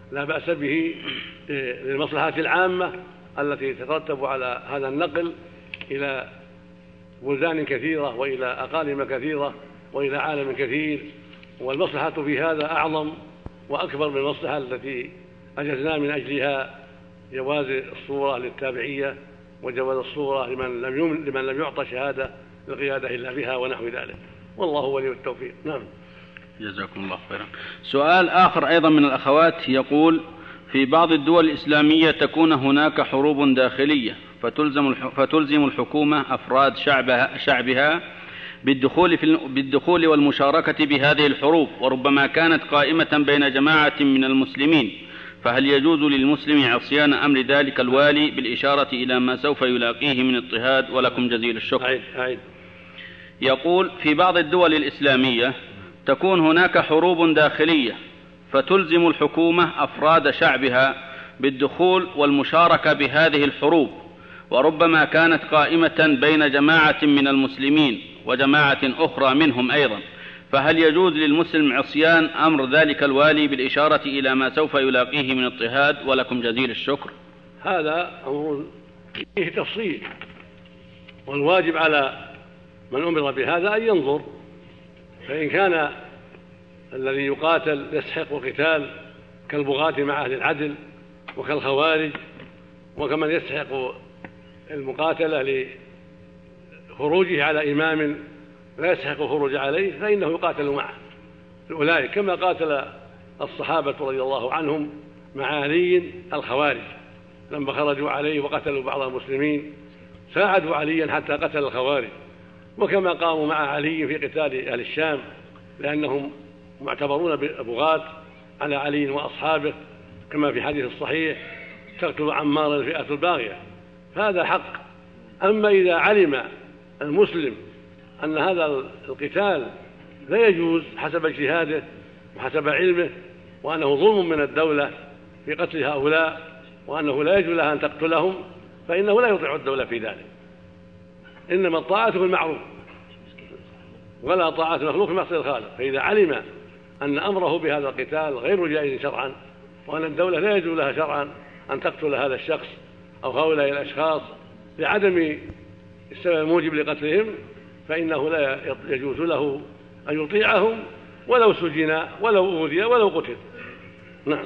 لا بأس به للمصلحة العامة التي تترتب على هذا النقل إلى بلدان كثيرة وإلى أقاليم كثيرة وإلى عالم كثير، والمصلحة في هذا أعظم وأكبر من المصلحة التي أجزنا من أجلها جواز الصورة للتابعية وجواز الصورة لمن لم يمن لمن لم يعطى شهادة القيادة إلا بها ونحو ذلك، والله ولي التوفيق. نعم. جزاكم الله خيرا. سؤال آخر أيضا من الأخوات يقول: في بعض الدول الإسلامية تكون هناك حروب داخلية فتلزم فتلزم الحكومة أفراد شعبها, شعبها بالدخول, في بالدخول والمشاركة بهذه الحروب، وربما كانت قائمة بين جماعة من المسلمين، فهل يجوز للمسلم عصيان أمر ذلك الوالي بالإشارة إلى ما سوف يلاقيه من اضطهاد؟ ولكم جزيل الشكر. عيد عيد. يقول: في بعض الدول الإسلامية تكون هناك حروب داخلية فتلزم الحكومة أفراد شعبها بالدخول والمشاركة بهذه الحروب، وربما كانت قائمة بين جماعة من المسلمين وجماعة أخرى منهم أيضا، فهل يجوز للمسلم عصيان أمر ذلك الوالي بالإشارة إلى ما سوف يلاقيه من اضطهاد؟ ولكم جزيل الشكر. هذا أمر فيه تفصيل، والواجب على من أمر بهذا أن ينظر، فإن كان الذي يقاتل يستحق القتال كالبغاة مع أهل العدل وكالخوارج وكمن يستحق المقاتلة لخروجه على إمام لا يستحق الخروج عليه فإنه يقاتل معه أولئك، كما قاتل الصحابة رضي الله عنهم مع علي الخوارج لما خرجوا عليه وقتلوا بعض المسلمين، ساعدوا عليا حتى قتل الخوارج، وكما قاموا مع علي في قتال أهل الشام لأنهم معتبرون بغاة على علي وأصحابه، كما في حديث الصحيح: تقتل عمار الفئة الباغية، فهذا حق. أما إذا علم المسلم أن هذا القتال لا يجوز حسب اجتهاده وحسب علمه، وأنه ظلم من الدولة في قتل هؤلاء، وأنه لا يجوز لها أن تقتلهم، فإنه لا يطيع الدولة في ذلك، إنما الطاعة في المعروف ولا طاعة مخلوق في معصية الخالق. فإذا علم أن أمره بهذا القتال غير جائز شرعا، وأن الدولة لا يجوز لها شرعا أن تقتل هذا الشخص أو هؤلاء الأشخاص لعدم السبب الموجب لقتلهم، فإنه لا يجوز له أن يطيعهم ولو سجن ولو أوذي ولو قتل. نعم.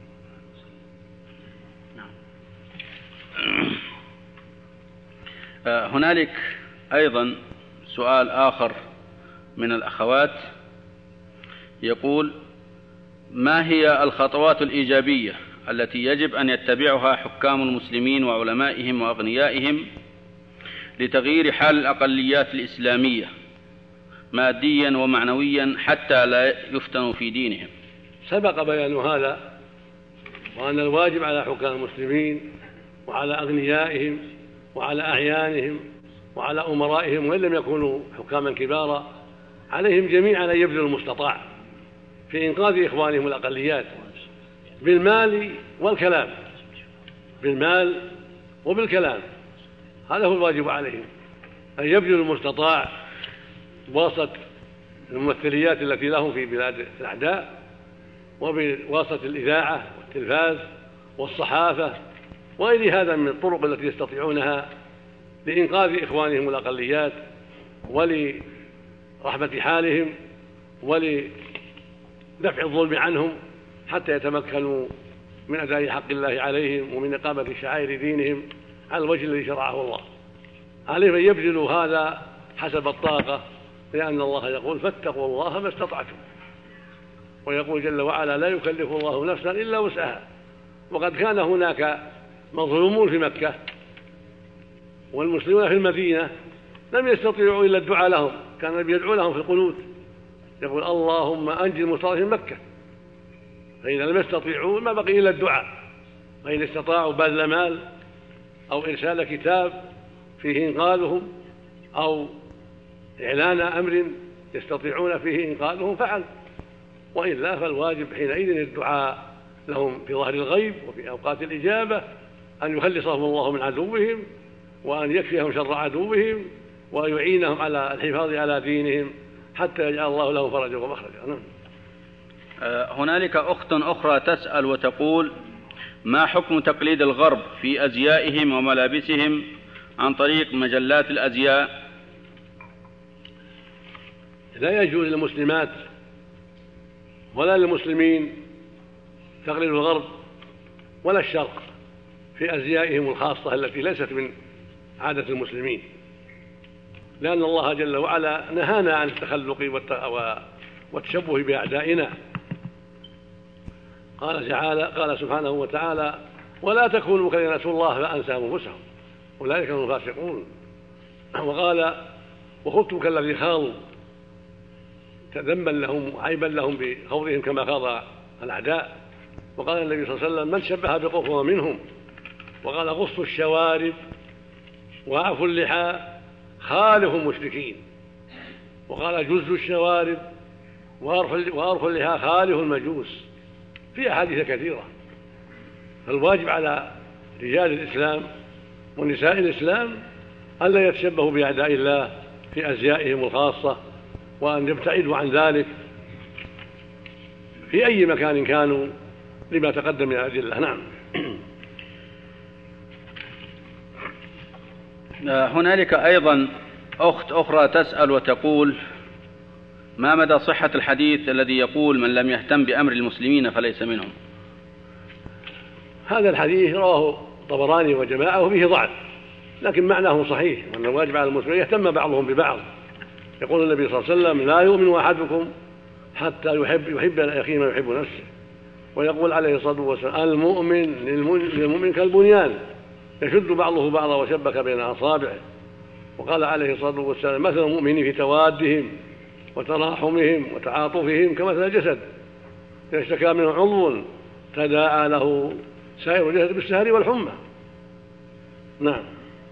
هنالك أيضا سؤال آخر من الأخوات يقول: ما هي الخطوات الإيجابية التي يجب أن يتبعها حكام المسلمين وعلمائهم وأغنيائهم لتغيير حال الأقليات الإسلامية ماديا ومعنويا حتى لا يفتنوا في دينهم؟ سبق بيان هذا، وأن الواجب على حكام المسلمين وعلى أغنيائهم وعلى أعيانهم وعلى أمرائهم وإن لم يكونوا حكاما كبارا عليهم جميعا أن يبذلوا المستطاع في إنقاذ إخوانهم الأقليات بالمال والكلام، بالمال وبالكلام، هذا هو الواجب عليهم، أن يبذلوا المستطاع بواسطة الممثليات التي لهم في بلاد الأعداء، وبواسطة الإذاعة والتلفاز والصحافة وغير هذا من الطرق التي يستطيعونها لإنقاذ إخوانهم الأقليات ولرحمة حالهم ولدفع الظلم عنهم حتى يتمكنوا من أداء حق الله عليهم ومن إقامة شعائر دينهم على الوجه الذي شرعه الله. عليهم أن يبذلوا هذا حسب الطاقة، لأن الله يقول: فاتقوا الله ما استطعتم، ويقول جل وعلا: لا يكلف الله نفسا إلا وسعها. وقد كان هناك مظلومون في مكة والمسلمون في المدينة لم يستطيعوا إلا الدعاء لهم، كان يدعو لهم في القنوت يقول: اللهم أنجي المستضعفين في مكة، فإذا لم يستطيعوا ما بقي إلا الدعاء، فإن استطاعوا بذل مال أو إرسال كتاب فيه إنقاذهم أو إعلان أمر يستطيعون فيه إنقاذهم فعل، وإلا فالواجب حينئذ الدعاء لهم في ظهر الغيب وفي أوقات الإجابة أن يخلصهم الله من عدوهم وأن يكفيهم شر عدوهم وأن يعينهم على الحفاظ على دينهم حتى يجعل الله له فرجا ومخرجا. هنالك أخت أخرى تسأل وتقول: ما حكم تقليد الغرب في أزيائهم وملابسهم عن طريق مجلات الأزياء؟ لا يجوز للمسلمات ولا للمسلمين تقليد الغرب ولا الشرق في أزيائهم الخاصة التي ليست من عادة المسلمين، لأن الله جل وعلا نهانا عن التخلق والتشبه بأعدائنا. قال تعالى قال سبحانه وتعالى: ولا تكونوا كالذين نسوا الله فأنساهم أنفسهم أولئك هم الفاسقون. وقال: وخذتم كالذي خاضوا ذنبا لهم وعيبا لهم بخوضهم كما خاض الأعداء. وقال النبي صلى الله عليه وسلم: من شبه بقوم فهو منهم. وقال: غصوا الشوارب وعفوا اللحى خالفوا المشركين. وقال: جزوا الشوارب وأرخوا اللحى خالفوا المجوس، في أحاديث كثيرة. فالواجب على رجال الإسلام ونساء الإسلام ألا يتشبهوا بأعداء الله في أزيائهم الخاصة، وأن يبتعدوا عن ذلك في أي مكان كانوا لما تقدم من الأدلة. نعم. هنالك أيضا أخت أخرى تسأل وتقول: ما مدى صحة الحديث الذي يقول من لم يهتم بأمر المسلمين فليس منهم؟ هذا الحديث رواه الطبراني وجماعة وفيه ضعف، لكن معناه صحيح، وأن الواجب على المسلمين يهتم بعضهم ببعض. يقول النبي صلى الله عليه وسلم: لا يؤمن أحدكم حتى يحب يحب لأخيه ما يحب نفسه. ويقول عليه الصلاة والسلام: المؤمن للمؤمن كالبنيان يشد بعضه بعضا وشبك بين أصابعه. وقال عليه الصلاة والسلام: مثل المؤمنين في توادهم وتراحمهم وتعاطفهم كمثل الجسد إذا اشتكى منه عضو تداعى له سائر الجسد بالسهر والحمى. نعم.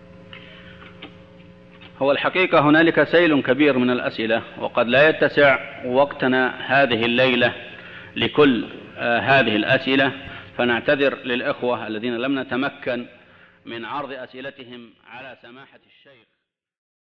هو الحقيقة هنالك سيل كبير من الأسئلة، وقد لا يتسع وقتنا هذه الليلة لكل آه هذه الأسئلة، فنعتذر للإخوة الذين لم نتمكن من عرض أسئلتهم على سماحة الشيخ.